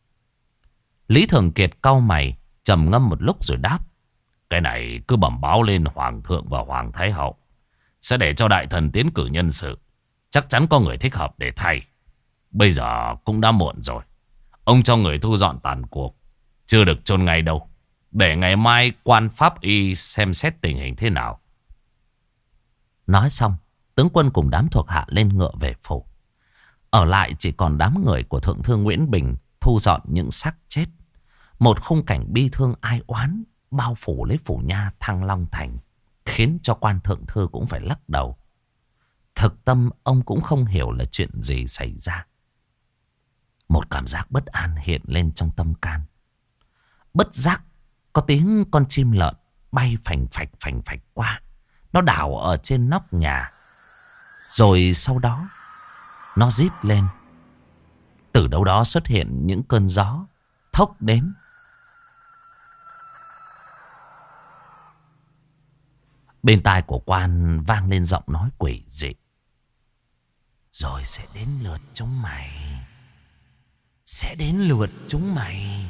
Lý Thường Kiệt cau mày, trầm ngâm một lúc rồi đáp: "Cái này cứ bẩm báo lên hoàng thượng và hoàng thái hậu, sẽ để cho đại thần tiến cử nhân sự. Chắc chắn có người thích hợp để thay. Bây giờ cũng đã muộn rồi. Ông cho người thu dọn tàn cuộc, chưa được chôn ngay đâu, để ngày mai quan pháp y xem xét tình hình thế nào." Nói xong, tướng quân cùng đám thuộc hạ lên ngựa về phủ. Ở lại chỉ còn đám người của thượng thư Nguyễn Bình thu dọn những xác chết. Một khung cảnh bi thương ai oán bao phủ lấy phủ nha Thăng Long thành, khiến cho quan thượng thư cũng phải lắc đầu. Thực tâm ông cũng không hiểu là chuyện gì xảy ra. Một cảm giác bất an hiện lên trong tâm can. Bất giác có tiếng con chim lợn bay phành phạch qua. Nó đảo ở trên nóc nhà. Rồi sau đó nó rít lên. Từ đâu đó xuất hiện những cơn gió thốc đến. Bên tai của quan vang lên giọng nói quỷ dị: "Rồi sẽ đến lượt chúng mày. Sẽ đến lượt chúng mày."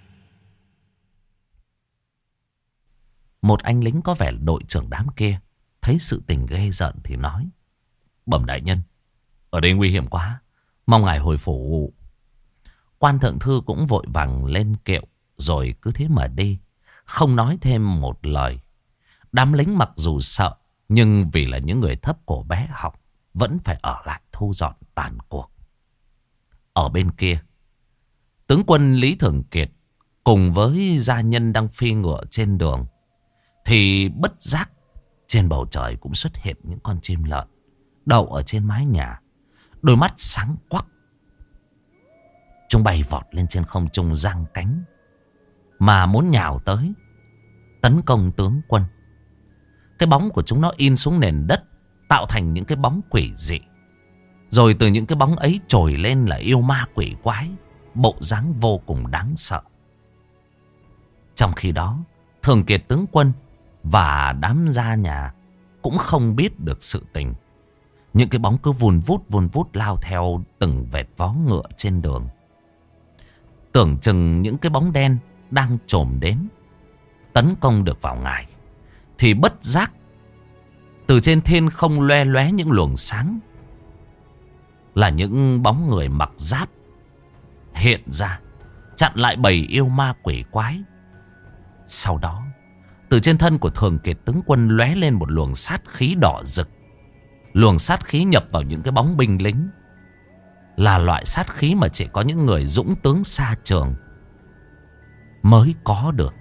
Một anh lính có vẻ đội trưởng đám kia thấy sự tình ghê rợn thì nói: "Bẩm đại nhân, ở đây nguy hiểm quá, mong ngài hồi phủ." Quan thượng thư cũng vội vàng lên kiệu, rồi cứ thế mà đi, không nói thêm một lời. Đám lính mặc dù sợ, nhưng vì là những người thấp cổ bé họng, vẫn phải ở lại thu dọn tàn cuộc. Ở bên kia, tướng quân Lý Thường Kiệt cùng với gia nhân đang phi ngựa trên đường, thì bất giác trên bầu trời cũng xuất hiện những con chim lợn đậu ở trên mái nhà. Đôi mắt sáng quắc, chúng bay vọt lên trên không trung giang cánh, mà muốn nhào tới tấn công tướng quân. Cái bóng của chúng nó in xuống nền đất, tạo thành những cái bóng quỷ dị. Rồi từ những cái bóng ấy trồi lên là yêu ma quỷ quái, bộ dáng vô cùng đáng sợ. Trong khi đó, Thường Kiệt tướng quân và đám gia nhà cũng không biết được sự tình. Những cái bóng cứ vun vút lao theo từng vệt vó ngựa trên đường. Tưởng chừng những cái bóng đen đang trồm đến tấn công được vào ngài, thì bất giác từ trên thiên không loe loé những luồng sáng, là những bóng người mặc giáp hiện ra chặn lại bầy yêu ma quỷ quái. Sau đó từ trên thân của Thường Kiệt tướng quân lóe lên một luồng sát khí đỏ rực. Luồng sát khí nhập vào những cái bóng binh lính, là loại sát khí mà chỉ có những người dũng tướng xa trường mới có được.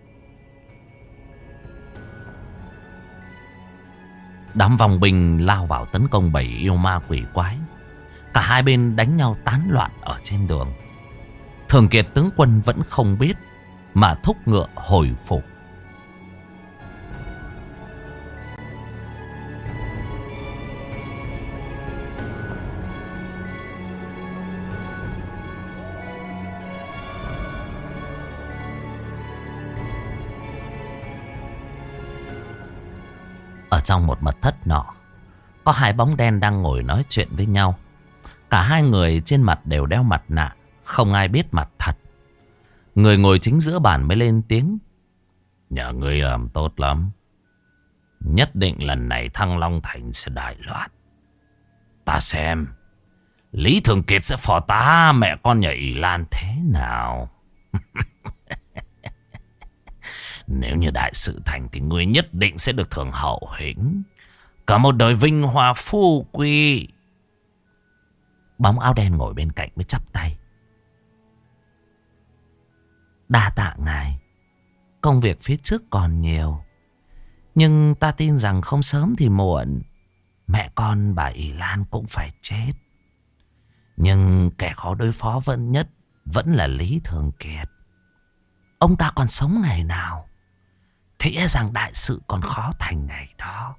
Đám vòng binh lao vào tấn công bầy yêu ma quỷ quái. Cả hai bên đánh nhau tán loạn ở trên đường. Thường Kiệt tướng quân vẫn không biết mà thúc ngựa hồi phục. Ở trong một mật thất nọ, có hai bóng đen đang ngồi nói chuyện với nhau. Cả hai người trên mặt đều đeo mặt nạ, không ai biết mặt thật. Người ngồi chính giữa bàn mới lên tiếng: "Nhà ngươi làm tốt lắm. Nhất định lần này Thăng Long Thành sẽ đại loạn. Ta xem Lý Thường Kiệt sẽ phò tá mẹ con nhà ỷ Lan thế nào." "Nếu như đại sự thành thì ngươi nhất định sẽ được thưởng hậu hĩnh, cả một đời vinh hoa phú quý." Bóng áo đen ngồi bên cạnh mới chắp tay: "Đa tạ ngài. Công việc phía trước còn nhiều, nhưng ta tin rằng không sớm thì muộn mẹ con bà ỷ Lan cũng phải chết. Nhưng kẻ khó đối phó nhất vẫn là Lý Thường Kiệt. Ông ta còn sống ngày nào thì e rằng đại sự còn khó thành ngày đó."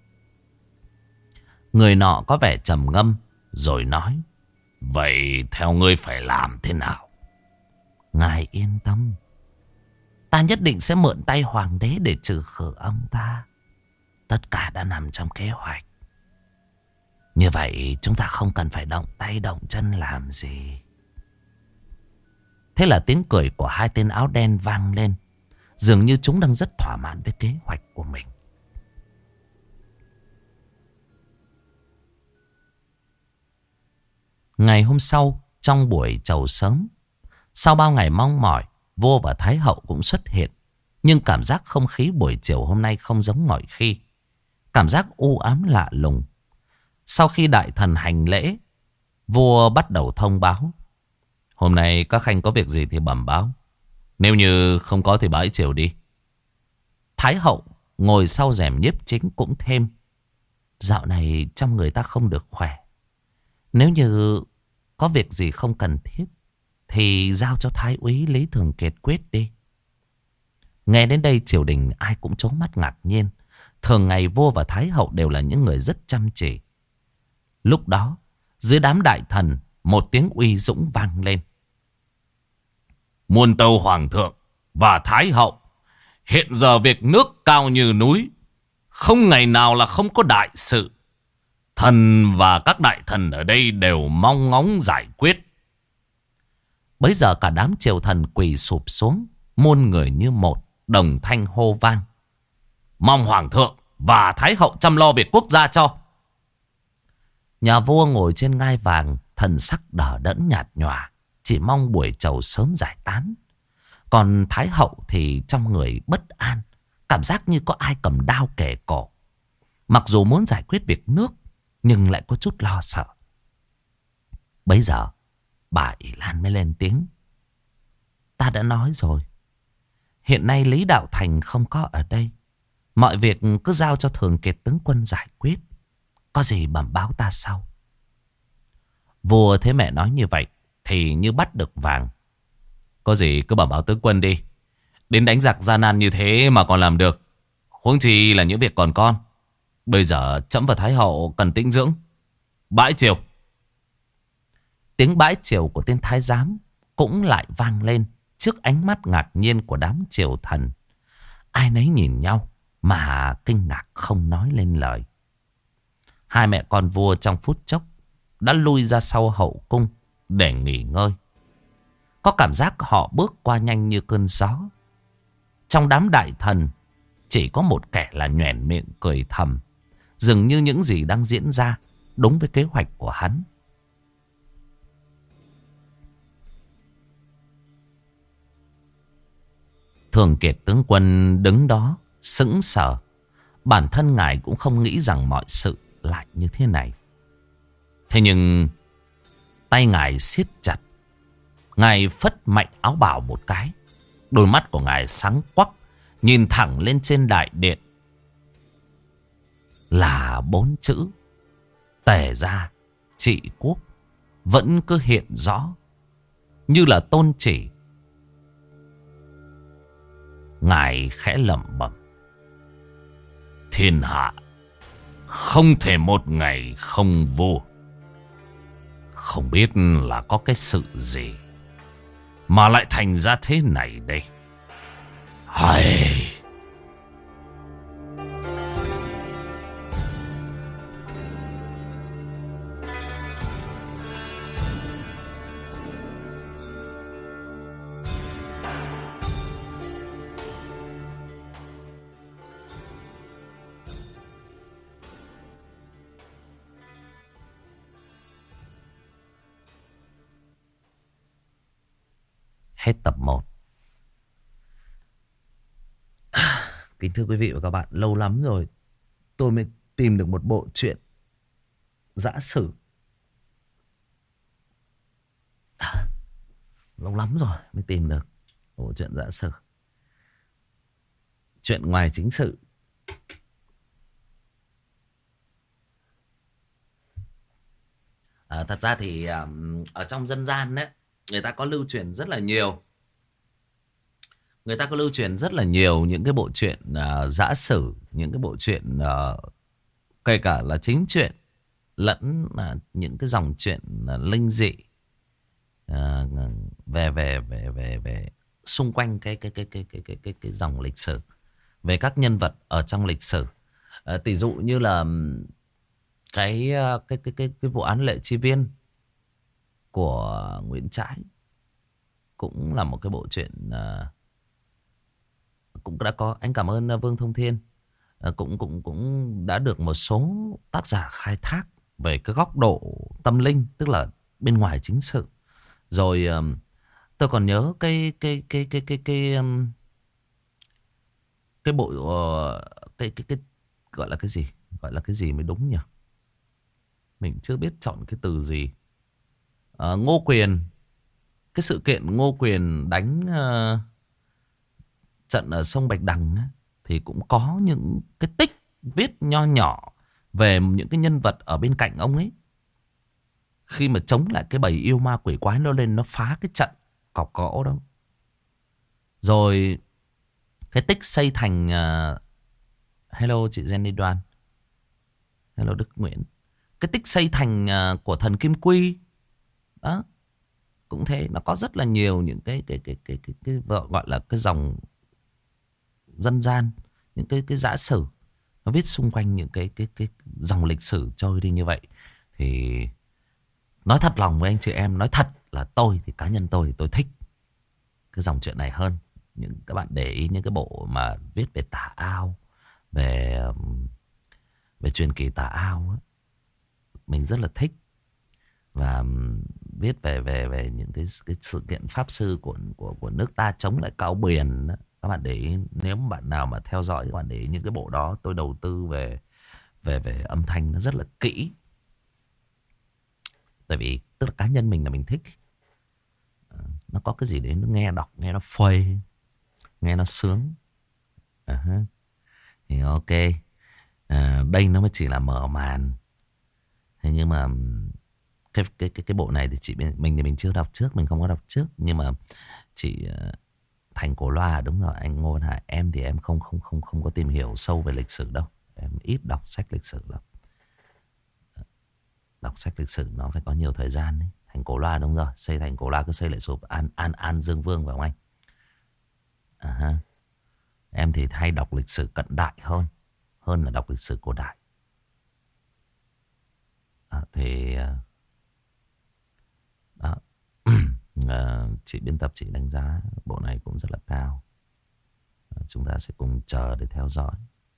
Người nọ có vẻ trầm ngâm rồi nói: "Vậy theo ngươi phải làm thế nào?" "Ngài yên tâm. Ta nhất định sẽ mượn tay hoàng đế để trừ khử ông ta. Tất cả đã nằm trong kế hoạch. Như vậy chúng ta không cần phải động tay động chân làm gì." Thế là tiếng cười của hai tên áo đen vang lên. Dường như chúng đang rất thỏa mãn với kế hoạch của mình. Ngày hôm sau, trong buổi chầu sớm, sau bao ngày mong mỏi, vua và thái hậu cũng xuất hiện. Nhưng cảm giác không khí buổi chiều hôm nay không giống mọi khi. Cảm giác u ám lạ lùng. Sau khi đại thần hành lễ, vua bắt đầu thông báo: "Hôm nay các khanh có việc gì thì bẩm báo. Nếu như không có thì bãi triều đi." Thái hậu ngồi sau rèm nhiếp chính cũng thêm: "Dạo này trong người ta không được khỏe. Nếu như có việc gì không cần thiết thì giao cho thái úy Lý Thường Kiệt quyết đi." Nghe đến đây triều đình ai cũng trố mắt ngạc nhiên. Thường ngày vua và thái hậu đều là những người rất chăm chỉ. Lúc đó dưới đám đại thần, một tiếng uy dũng vang lên: "Muôn tâu hoàng thượng và thái hậu, hiện giờ việc nước cao như núi, không ngày nào là không có đại sự. Thần và các đại thần ở đây đều mong ngóng giải quyết." Bấy giờ cả đám triều thần quỳ sụp xuống, muôn người như một, đồng thanh hô vang: "Mong hoàng thượng và thái hậu chăm lo việc quốc gia cho." Nhà vua ngồi trên ngai vàng, thần sắc đờ đẫn nhạt nhòa, chỉ mong buổi chầu sớm giải tán. Còn thái hậu thì trong người bất an, cảm giác như có ai cầm đao kề cổ. Mặc dù muốn giải quyết việc nước, nhưng lại có chút lo sợ. Bấy giờ bà ỷ Lan mới lên tiếng: "Ta đã nói rồi, hiện nay Lý Đạo Thành không có ở đây. Mọi việc cứ giao cho Thường Kiệt tướng quân giải quyết. Có gì bẩm báo ta sau." Vua thấy mẹ nói như vậy thì như bắt được vàng: "Có gì cứ bẩm báo tướng quân đi. Đến đánh giặc gian nan như thế mà còn làm được, huống chi là những việc còn con. Bây giờ trẫm và thái hậu cần tĩnh dưỡng. Bãi triều." Tiếng bãi triều của tên thái giám cũng lại vang lên trước ánh mắt ngạc nhiên của đám triều thần. Ai nấy nhìn nhau mà kinh ngạc không nói lên lời. Hai mẹ con vua trong phút chốc đã lui ra sau hậu cung để nghỉ ngơi. Có cảm giác họ bước qua nhanh như cơn gió. Trong đám đại thần chỉ có một kẻ là nhoẻn miệng cười thầm. Dường như những gì đang diễn ra đúng với kế hoạch của hắn. Thường Kiệt tướng quân đứng đó sững sờ. Bản thân ngài cũng không nghĩ rằng mọi sự lại như thế này. Thế nhưng tay ngài siết chặt. Ngài phất mạnh áo bào một cái. Đôi mắt của ngài sáng quắc, nhìn thẳng lên trên đại điện. Là 4 chữ Tề gia trị quốc vẫn cứ hiện rõ như là tôn chỉ. Ngài khẽ lẩm bẩm: thiên hạ không thể một ngày không vua. Không biết là có cái sự gì mà lại thành ra thế này đây. Hay... Hết tập 1. Kính thưa quý vị và các bạn, lâu lắm rồi tôi mới tìm được một bộ truyện dã sử. Lâu lắm rồi mới tìm được bộ truyện dã sử. Chuyện ngoài chính sự. Thật ra thì ở trong dân gian đấy, người ta có lưu truyền rất là nhiều. Người ta có lưu truyền rất là nhiều những cái bộ truyện dã sử, những cái bộ truyện kể cả là chính truyện lẫn những cái dòng truyện linh dị về xung quanh cái dòng lịch sử, về các nhân vật ở trong lịch sử. Tỷ dụ như là cái vụ án Lệ Chi Viên của Nguyễn Trãi cũng là một cái bộ truyện cũng đã có. Anh cảm ơn Vương Thông Thiên, cũng đã được một số tác giả khai thác về cái góc độ tâm linh, tức là bên ngoài chính sự. Rồi tôi còn nhớ cái bộ cái gọi là cái gì, gọi là cái gì mới đúng nhỉ? Mình chưa biết chọn cái từ gì. Ngô Quyền, cái sự kiện Ngô Quyền đánh trận ở sông Bạch Đằng ấy, thì cũng có những cái tích viết nho nhỏ về những cái nhân vật ở bên cạnh ông ấy, khi mà chống lại cái bầy yêu ma quỷ quái nó lên, nó phá cái trận cọc gỗ đó. Rồi cái tích xây thành hello chị Jenny Đoan, hello Đức Nguyễn. Cái tích xây thành của thần Kim Quy đó cũng thế. Nó có rất là nhiều những cái gọi là cái dòng dân gian, những cái dã sử nó viết xung quanh những cái dòng lịch sử trôi đi như vậy. Thì nói thật lòng với anh chị em, nói thật là tôi thì cá nhân tôi thích cái dòng chuyện này hơn. Những các bạn để ý những cái bộ mà viết về tà ao, về truyền kỳ tà ao ấy, mình rất là thích. Và viết về những cái sự kiện pháp sư của nước ta chống lại Cao Biền đó. Các bạn để ý, nếu mà bạn nào mà theo dõi, các bạn để ý những cái bộ đó, tôi đầu tư về âm thanh nó rất là kỹ. Tại vì tức là cá nhân mình là mình thích. Nó có cái gì đấy nó nghe đọc, nghe nó phê, nghe nó sướng. Thì ok. Đây nó mới chỉ là mở màn. Thế nhưng mà cái bộ này thì mình chưa đọc trước, mình không có đọc trước. Nhưng mà chị Thành Cổ Loa, đúng rồi anh Ngô Văn Hải, em thì em không có tìm hiểu sâu về lịch sử đâu. Em ít đọc sách lịch sử lắm. Đọc sách lịch sử nó phải có nhiều thời gian đấy. Thành Cổ Loa đúng rồi, xây Thành Cổ Loa cứ xây lại sụp An Dương Vương phải không anh? Em thì hay đọc lịch sử cận đại hơn là đọc lịch sử cổ đại. Thì đó. Chị biên tập chị đánh giá bộ này cũng rất là cao. Chúng ta sẽ cùng chờ để theo dõi.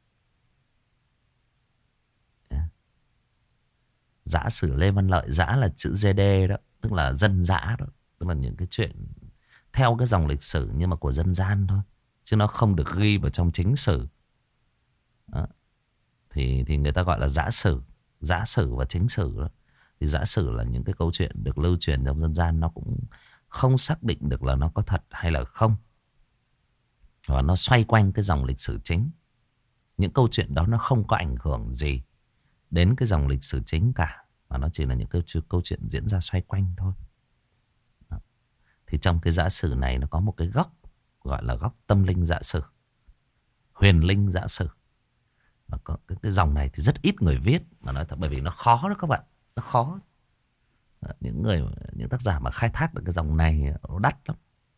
Dã sử Lê Văn Lợi, dã là chữ ZD đó, tức là dân dã đó, tức là những cái chuyện theo cái dòng lịch sử nhưng mà của dân gian thôi, chứ nó không được ghi vào trong chính sử. Đó. Thì người ta gọi là dã sử và chính sử đó. Thì dã sử là những cái câu chuyện được lưu truyền trong dân gian, nó cũng không xác định được là nó có thật hay là không, và nó xoay quanh cái dòng lịch sử chính. Những câu chuyện đó nó không có ảnh hưởng gì đến cái dòng lịch sử chính cả, mà nó chỉ là những câu chuyện diễn ra xoay quanh thôi. Đó. Thì trong cái dã sử này nó có một cái góc gọi là góc tâm linh dã sử, huyền linh dã sử. Và có cái dòng này thì rất ít người viết, mà nói thật bởi vì nó khó đó các bạn, nó khó. Những tác giả mà khai thác được cái dòng này nó đắt lắm.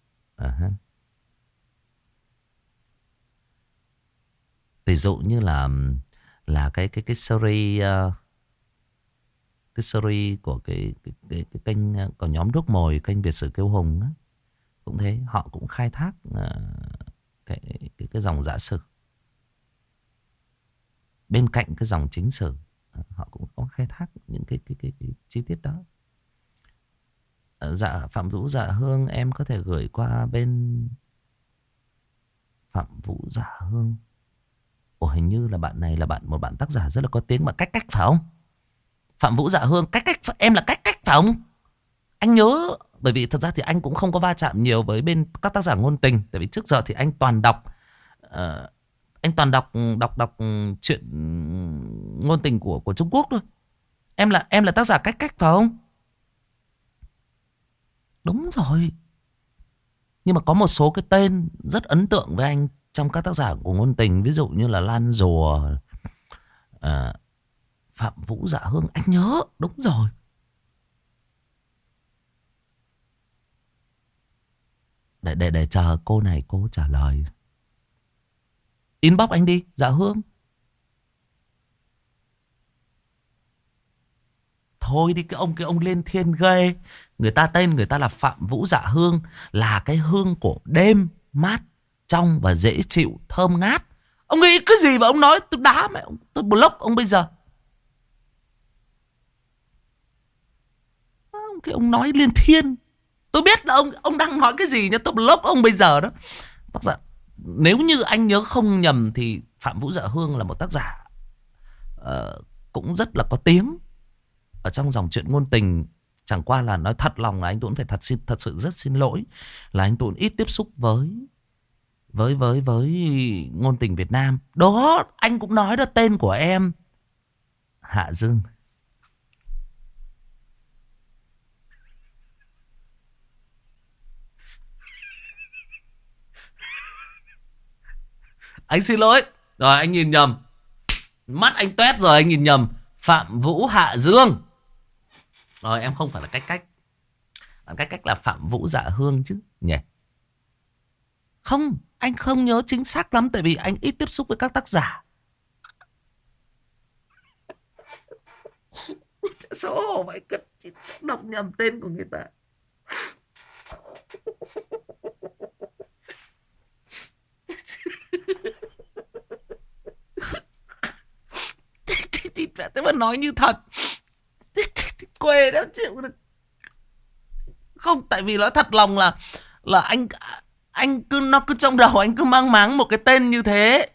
Ví dụ như là cái series cái series của cái kênh của nhóm Đuốc Mồi, kênh Việt Sử Kiêu Hùng á, cũng thế, họ cũng khai thác cái dòng dã sử bên cạnh cái dòng chính sử. Họ cũng có khai thác những cái chi tiết đó. Dạ Phạm Vũ Dạ Hương, em có thể gửi qua bên Phạm Vũ Dạ Hương. Ồ, hình như là bạn này là một bạn tác giả rất là có tiếng mà cách phải không? Phạm Vũ Dạ Hương, cách em là cách phải không? Anh nhớ, bởi vì thật ra thì anh cũng không có va chạm nhiều với bên các tác giả ngôn tình, tại vì trước giờ thì anh toàn đọc chuyện ngôn tình của Trung Quốc thôi. Em là tác giả cách phải không? Đúng rồi. Nhưng mà có một số cái tên rất ấn tượng với anh trong các tác giả của ngôn tình, ví dụ như là Lan Rùa, Phạm Vũ Dạ Hương, anh nhớ, đúng rồi. Để chờ cô này cô trả lời. Inbox anh đi, Dạ Hương. Thôi đi, cái ông lên thiên ghê. Tên người ta là Phạm Vũ Dạ Hương, là cái hương của đêm, mát, trong và dễ chịu, thơm ngát. Ông nghĩ cái gì mà ông nói, tôi đá mẹ, tôi block ông bây giờ. Cái ông nói liên thiên, tôi biết là ông đang nói cái gì nhá, tôi block ông bây giờ đó. Tác giả, nếu như anh nhớ không nhầm thì Phạm Vũ Dạ Hương là một tác giả cũng rất là có tiếng ở trong dòng truyện ngôn tình. Chẳng qua là nói thật lòng là anh Tuấn phải thật sự rất xin lỗi, là anh Tuấn ít tiếp xúc với ngôn tình Việt Nam. Đó, anh cũng nói là tên của em Hạ Dương. Anh xin lỗi. Rồi anh nhìn nhầm. Mắt anh toét rồi, anh nhìn nhầm. Phạm Vũ Hạ Dương. Rồi em không phải là cách. Cách là Phạm Vũ Dạ Hương chứ nhỉ? Không, anh không nhớ chính xác lắm, tại vì anh ít tiếp xúc với các tác giả. Xấu hổ vậy, đọc nhầm tên của người ta. Thế mà nói như thật. Quê đó chịu được. Không, tại vì nói thật lòng là anh nó cứ trong đầu anh cứ mang máng một cái tên như thế.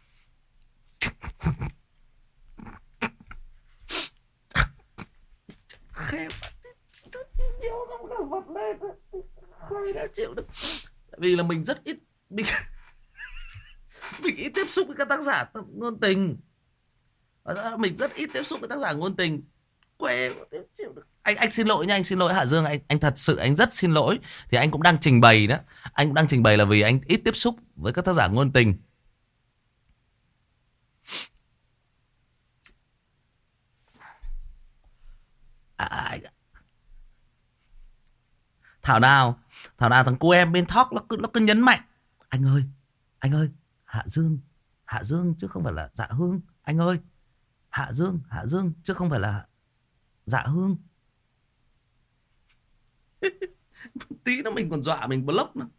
Chịu được. Tại vì là mình rất ít mình ít tiếp xúc với các tác giả ngôn tình. Mình rất ít tiếp xúc với tác giả ngôn tình. Quê chịu được. Anh xin lỗi nha, anh xin lỗi Hạ Dương, anh thật sự anh rất xin lỗi. Thì anh cũng đang trình bày đó. Anh cũng đang trình bày là vì anh ít tiếp xúc với các tác giả ngôn tình. Thảo nào thằng cô em bên Talk nó cứ nhấn mạnh. Anh ơi, Hạ Dương chứ không phải là Dạ Hương. Anh ơi, Hạ Dương chứ không phải là Dạ Hương. Tí nữa mình còn dọa mình block nữa.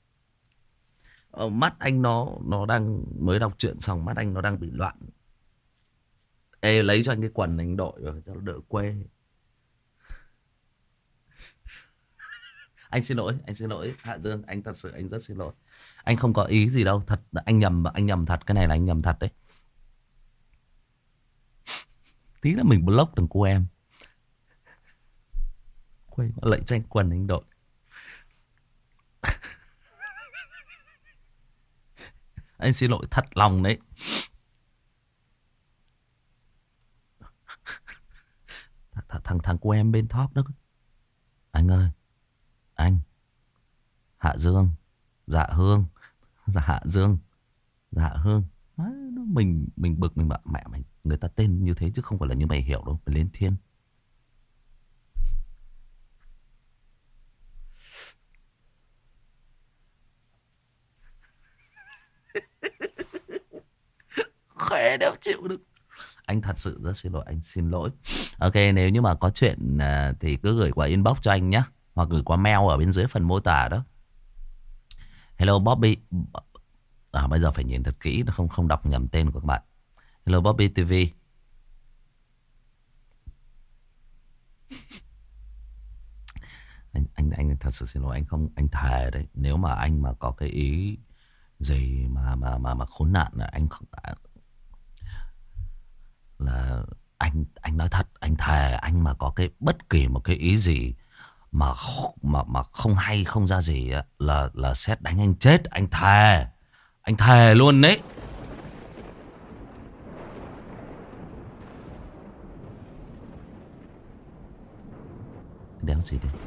Mắt anh nó đang mới đọc truyện xong, mắt anh nó đang bị loạn. Ê, lấy cho anh cái quần anh đội vào cho nó đỡ quê. Anh xin lỗi Hạ Dương, anh thật sự anh rất xin lỗi. Anh không có ý gì đâu, thật anh nhầm thật, cái này là anh nhầm thật đấy. Tí nữa mình block thằng cô em. Quay lại cho anh quần anh đội. Anh xin lỗi thật lòng đấy. Thằng cô em bên thóc đó. Anh ơi, anh. Hạ Dương. Dạ Hương. Dạ Hạ Dương. Dạ Hương. Đấy, mình bực, mình bảo mẹ mày, người ta tên như thế chứ không phải là như mày hiểu đâu. Mày lên thiên. Khỏe đâu chịu được. Anh thật sự rất xin lỗi, anh xin lỗi. Ok, nếu như mà có chuyện thì cứ gửi qua inbox cho anh nhé, hoặc gửi qua mail ở bên dưới phần mô tả đó. Hello Bobby. Bây giờ phải nhìn thật kỹ, nó không đọc nhầm tên của các bạn. Hello Bobby TV. Anh thật sự xin lỗi, anh thề đấy, nếu mà anh mà có cái ý gì mà khốn nạn là anh không, là anh nói thật, anh thề, anh mà có cái bất kỳ một cái ý gì mà không hay không ra gì á, là sét đánh anh chết, anh thề luôn đấy. Đéo gì đấy.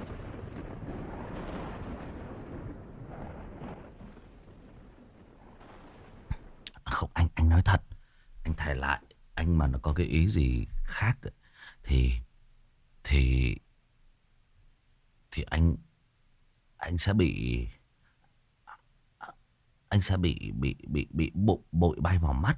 Không, anh nói thật, anh thề lại, anh mà nó có cái ý gì khác thì anh sẽ bị bụi bay vào mắt.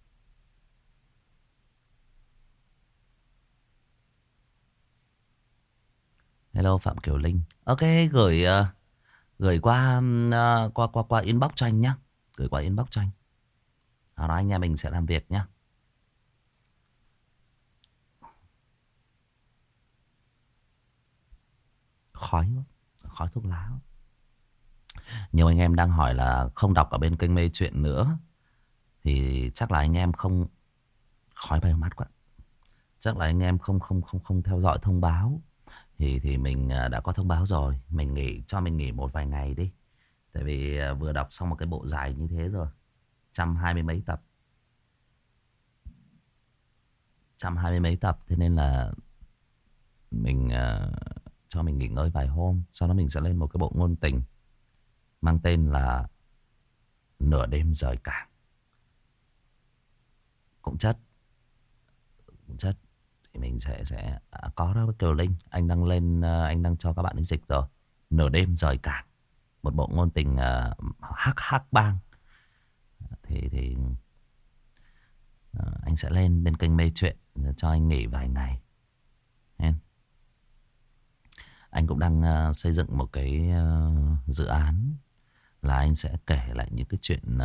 Hello Phạm Kiều Linh. Ok, gửi qua qua inbox cho anh nhá. Gửi qua inbox cho anh. Sau đó anh em mình sẽ làm việc nhá. Khói thuốc lá. Nhiều anh em đang hỏi là không đọc ở bên kênh Mê Chuyện nữa, thì chắc là anh em không, khói bay vào mắt quá. Chắc là anh em không theo dõi thông báo. Thì mình đã có thông báo rồi. Mình nghỉ một vài ngày đi. Tại vì vừa đọc xong một cái bộ dài như thế rồi, 120 mấy tập. 120 mấy tập. Thế nên là mình cho mình nghỉ ngơi vài hôm. Sau đó mình sẽ lên một cái bộ ngôn tình mang tên là Nửa Đêm Rời Cảng. Cũng chất. Thì mình sẽ có đó với Kiều Linh. Anh đang lên, anh đang cho các bạn ấy dịch rồi. Nửa Đêm Rời Cảng, một bộ ngôn tình hắc bang. Thì anh sẽ lên bên kênh Mê Chuyện cho anh nghỉ vài ngày. Anh cũng đang xây dựng một cái dự án là anh sẽ kể lại những cái chuyện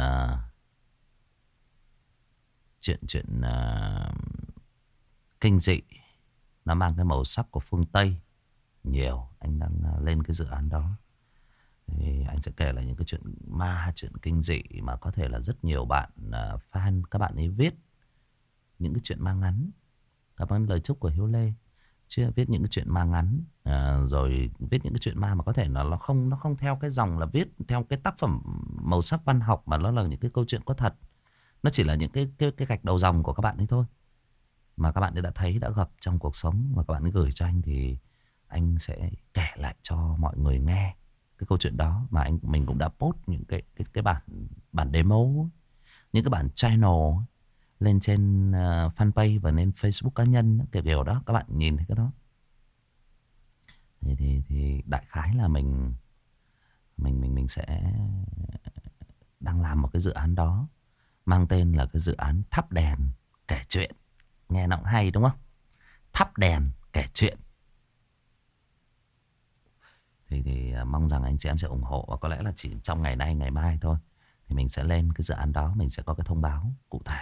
kinh dị, nó mang cái màu sắc của phương Tây nhiều. Anh đang lên cái dự án đó. Thì anh sẽ kể lại những cái chuyện ma, chuyện kinh dị mà có thể là rất nhiều bạn fan các bạn ấy viết những cái chuyện ma ngắn. Cảm ơn lời chúc của Hiếu Lê. Chứ viết những cái chuyện ma ngắn, rồi viết những cái chuyện ma mà có thể nó không theo cái dòng là viết theo cái tác phẩm màu sắc văn học, mà nó là những cái câu chuyện có thật. Nó chỉ là những cái gạch đầu dòng của các bạn ấy thôi, mà các bạn ấy đã thấy, đã gặp trong cuộc sống, mà các bạn ấy gửi cho anh, thì anh sẽ kể lại cho mọi người nghe cái câu chuyện đó. Mà mình cũng đã post những cái bản demo, những cái bản channel lên trên fanpage và lên Facebook cá nhân, kiểu đó. Các bạn nhìn thấy cái đó thì đại khái là mình sẽ đang làm một cái dự án đó, mang tên là cái dự án Thắp Đèn Kể Chuyện. Nghe nó cũng hay đúng không? thắp đèn kể chuyện. Thì mong rằng anh chị em sẽ ủng hộ. Và có lẽ là chỉ trong ngày nay ngày mai thôi thì mình sẽ lên cái dự án đó. Mình sẽ có cái thông báo cụ thể.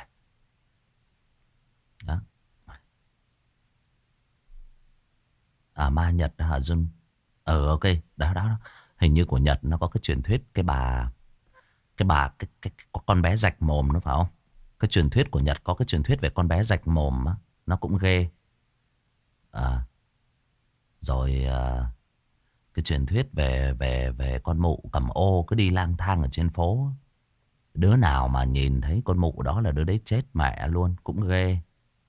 Đó. Ma Nhật hả Dung? Ok. Đó. Hình như của Nhật nó có cái truyền thuyết cái có con bé rạch mồm nó phải không? Cái truyền thuyết của Nhật có cái truyền thuyết về con bé rạch mồm á, nó cũng ghê. Rồi cái truyền thuyết về con mụ cầm ô cứ đi lang thang ở trên phố. Đứa nào mà nhìn thấy con mụ đó là đứa đấy chết mẹ luôn, cũng ghê.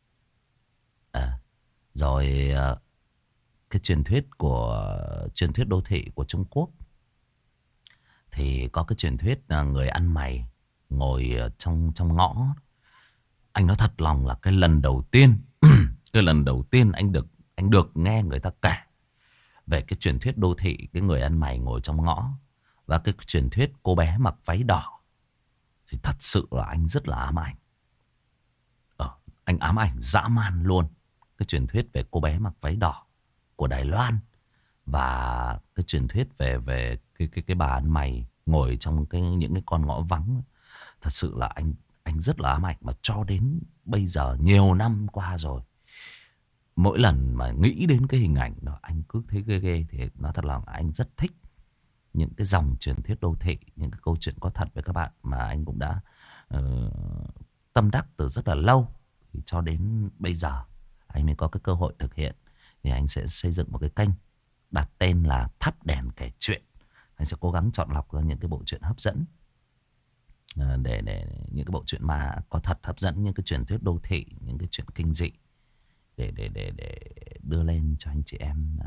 Rồi cái truyền thuyết đô thị của Trung Quốc thì có cái truyền thuyết là người ăn mày ngồi trong ngõ. Anh nói thật lòng là cái lần đầu tiên anh được nghe người ta kể về cái truyền thuyết đô thị, cái người ăn mày ngồi trong ngõ, và cái truyền thuyết cô bé mặc váy đỏ, thì thật sự là anh rất là ám ảnh. Anh ám ảnh dã man luôn. Cái truyền thuyết về cô bé mặc váy đỏ của Đài Loan, và cái truyền thuyết về cái bà ăn mày ngồi trong những cái con ngõ vắng. Thật sự là anh rất là ám ảnh. Mà cho đến bây giờ nhiều năm qua rồi, mỗi lần mà nghĩ đến cái hình ảnh đó anh cứ thấy ghê. Thì nói thật là anh rất thích những cái dòng truyền thuyết đô thị, những cái câu chuyện có thật với các bạn mà anh cũng đã tâm đắc từ rất là lâu. Thì cho đến bây giờ anh mới có cái cơ hội thực hiện. Thì anh sẽ xây dựng một cái kênh đặt tên là Thắp Đèn Kể Chuyện. Anh sẽ cố gắng chọn lọc ra những cái bộ truyện hấp dẫn, để những cái bộ truyện mà có thật hấp dẫn, những cái truyền thuyết đô thị, những cái chuyện kinh dị, để đưa lên cho anh chị em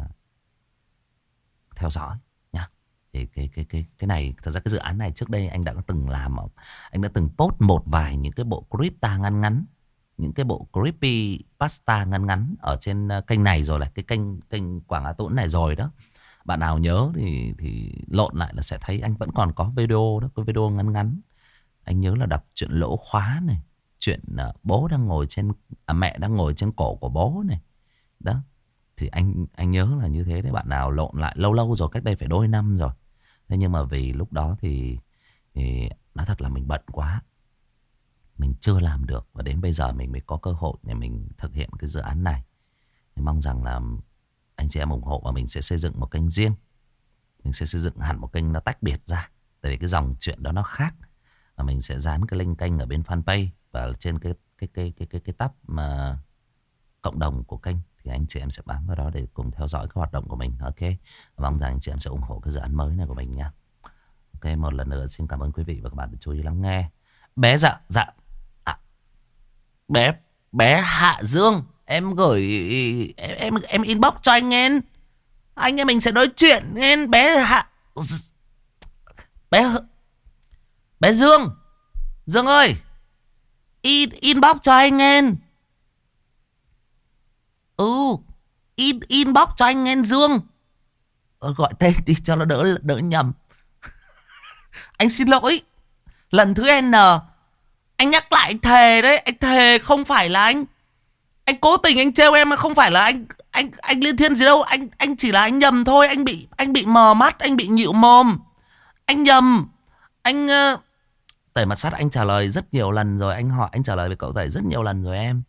theo dõi nhá. Thì cái này, thật ra cái dự án này trước đây anh đã từng làm, anh đã từng post một vài những cái bộ crypta ngắn ngắn, những cái bộ creepy pasta ngắn ngắn ở trên kênh này rồi, là cái kênh Quảng Á Tũng này rồi đó. Bạn nào nhớ thì lộn lại là sẽ thấy anh vẫn còn có video đó, có video ngắn ngắn. Anh nhớ là đọc chuyện Lỗ Khóa này, chuyện bố đang ngồi trên mẹ đang ngồi trên cổ của bố này. Đó. Thì anh nhớ là như thế đấy. Bạn nào lộn lại lâu rồi, cách đây phải đôi năm rồi. Thế nhưng mà vì lúc đó thì nói thật là mình bận quá, mình chưa làm được. Và đến bây giờ mình mới có cơ hội để mình thực hiện cái dự án này. Thì mong rằng là anh chị em ủng hộ, và mình sẽ xây dựng một kênh riêng. Mình sẽ xây dựng hẳn một kênh nó tách biệt ra, tại vì cái dòng chuyện đó nó khác. Và mình sẽ dán cái link kênh ở bên fanpage và trên cái tab mà cộng đồng của kênh. Thì anh chị em sẽ bám vào đó để cùng theo dõi các hoạt động của mình. Ok. Mong rằng anh chị em sẽ ủng hộ cái dự án mới này của mình nha. Ok, một lần nữa xin cảm ơn quý vị và các bạn đã chú ý lắng nghe. Bé bé Hạ Dương, em gửi em inbox cho anh nghe. Anh em mình sẽ nói chuyện nghe. Bé Dương ơi, inbox cho anh nghe. Inbox cho anh nghe Dương. Gọi tên đi cho nó đỡ nhầm. Anh xin lỗi. Lần thứ N. Anh nhắc lại, anh thề đấy. Anh thề không phải là anh cố tình anh trêu em, không phải là anh liên thiên gì đâu. Anh chỉ là anh nhầm thôi. Anh bị mờ mắt, anh bị nhịu mồm. Anh nhầm. Anh Tẩy Mặt Sắt anh trả lời rất nhiều lần rồi. Anh hỏi, anh trả lời với cậu Tẩy rất nhiều lần rồi em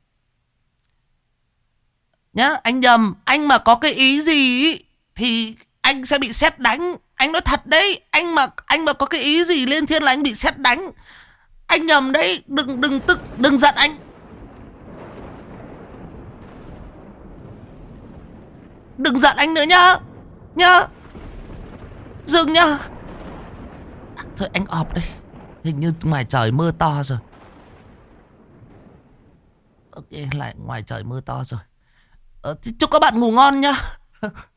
nhá. Anh nhầm. Anh mà có cái ý gì ý, thì anh sẽ bị sét đánh. Anh nói thật đấy. Anh mà có cái ý gì lên thiên là anh bị sét đánh. Anh nhầm đấy. Đừng giận anh. Đừng giận anh nữa nhá. Dương nhá. Thôi anh ọp đây. Hình như ngoài trời mưa to rồi. Ok, lại ngoài trời mưa to rồi. Chúc các bạn ngủ ngon nhá.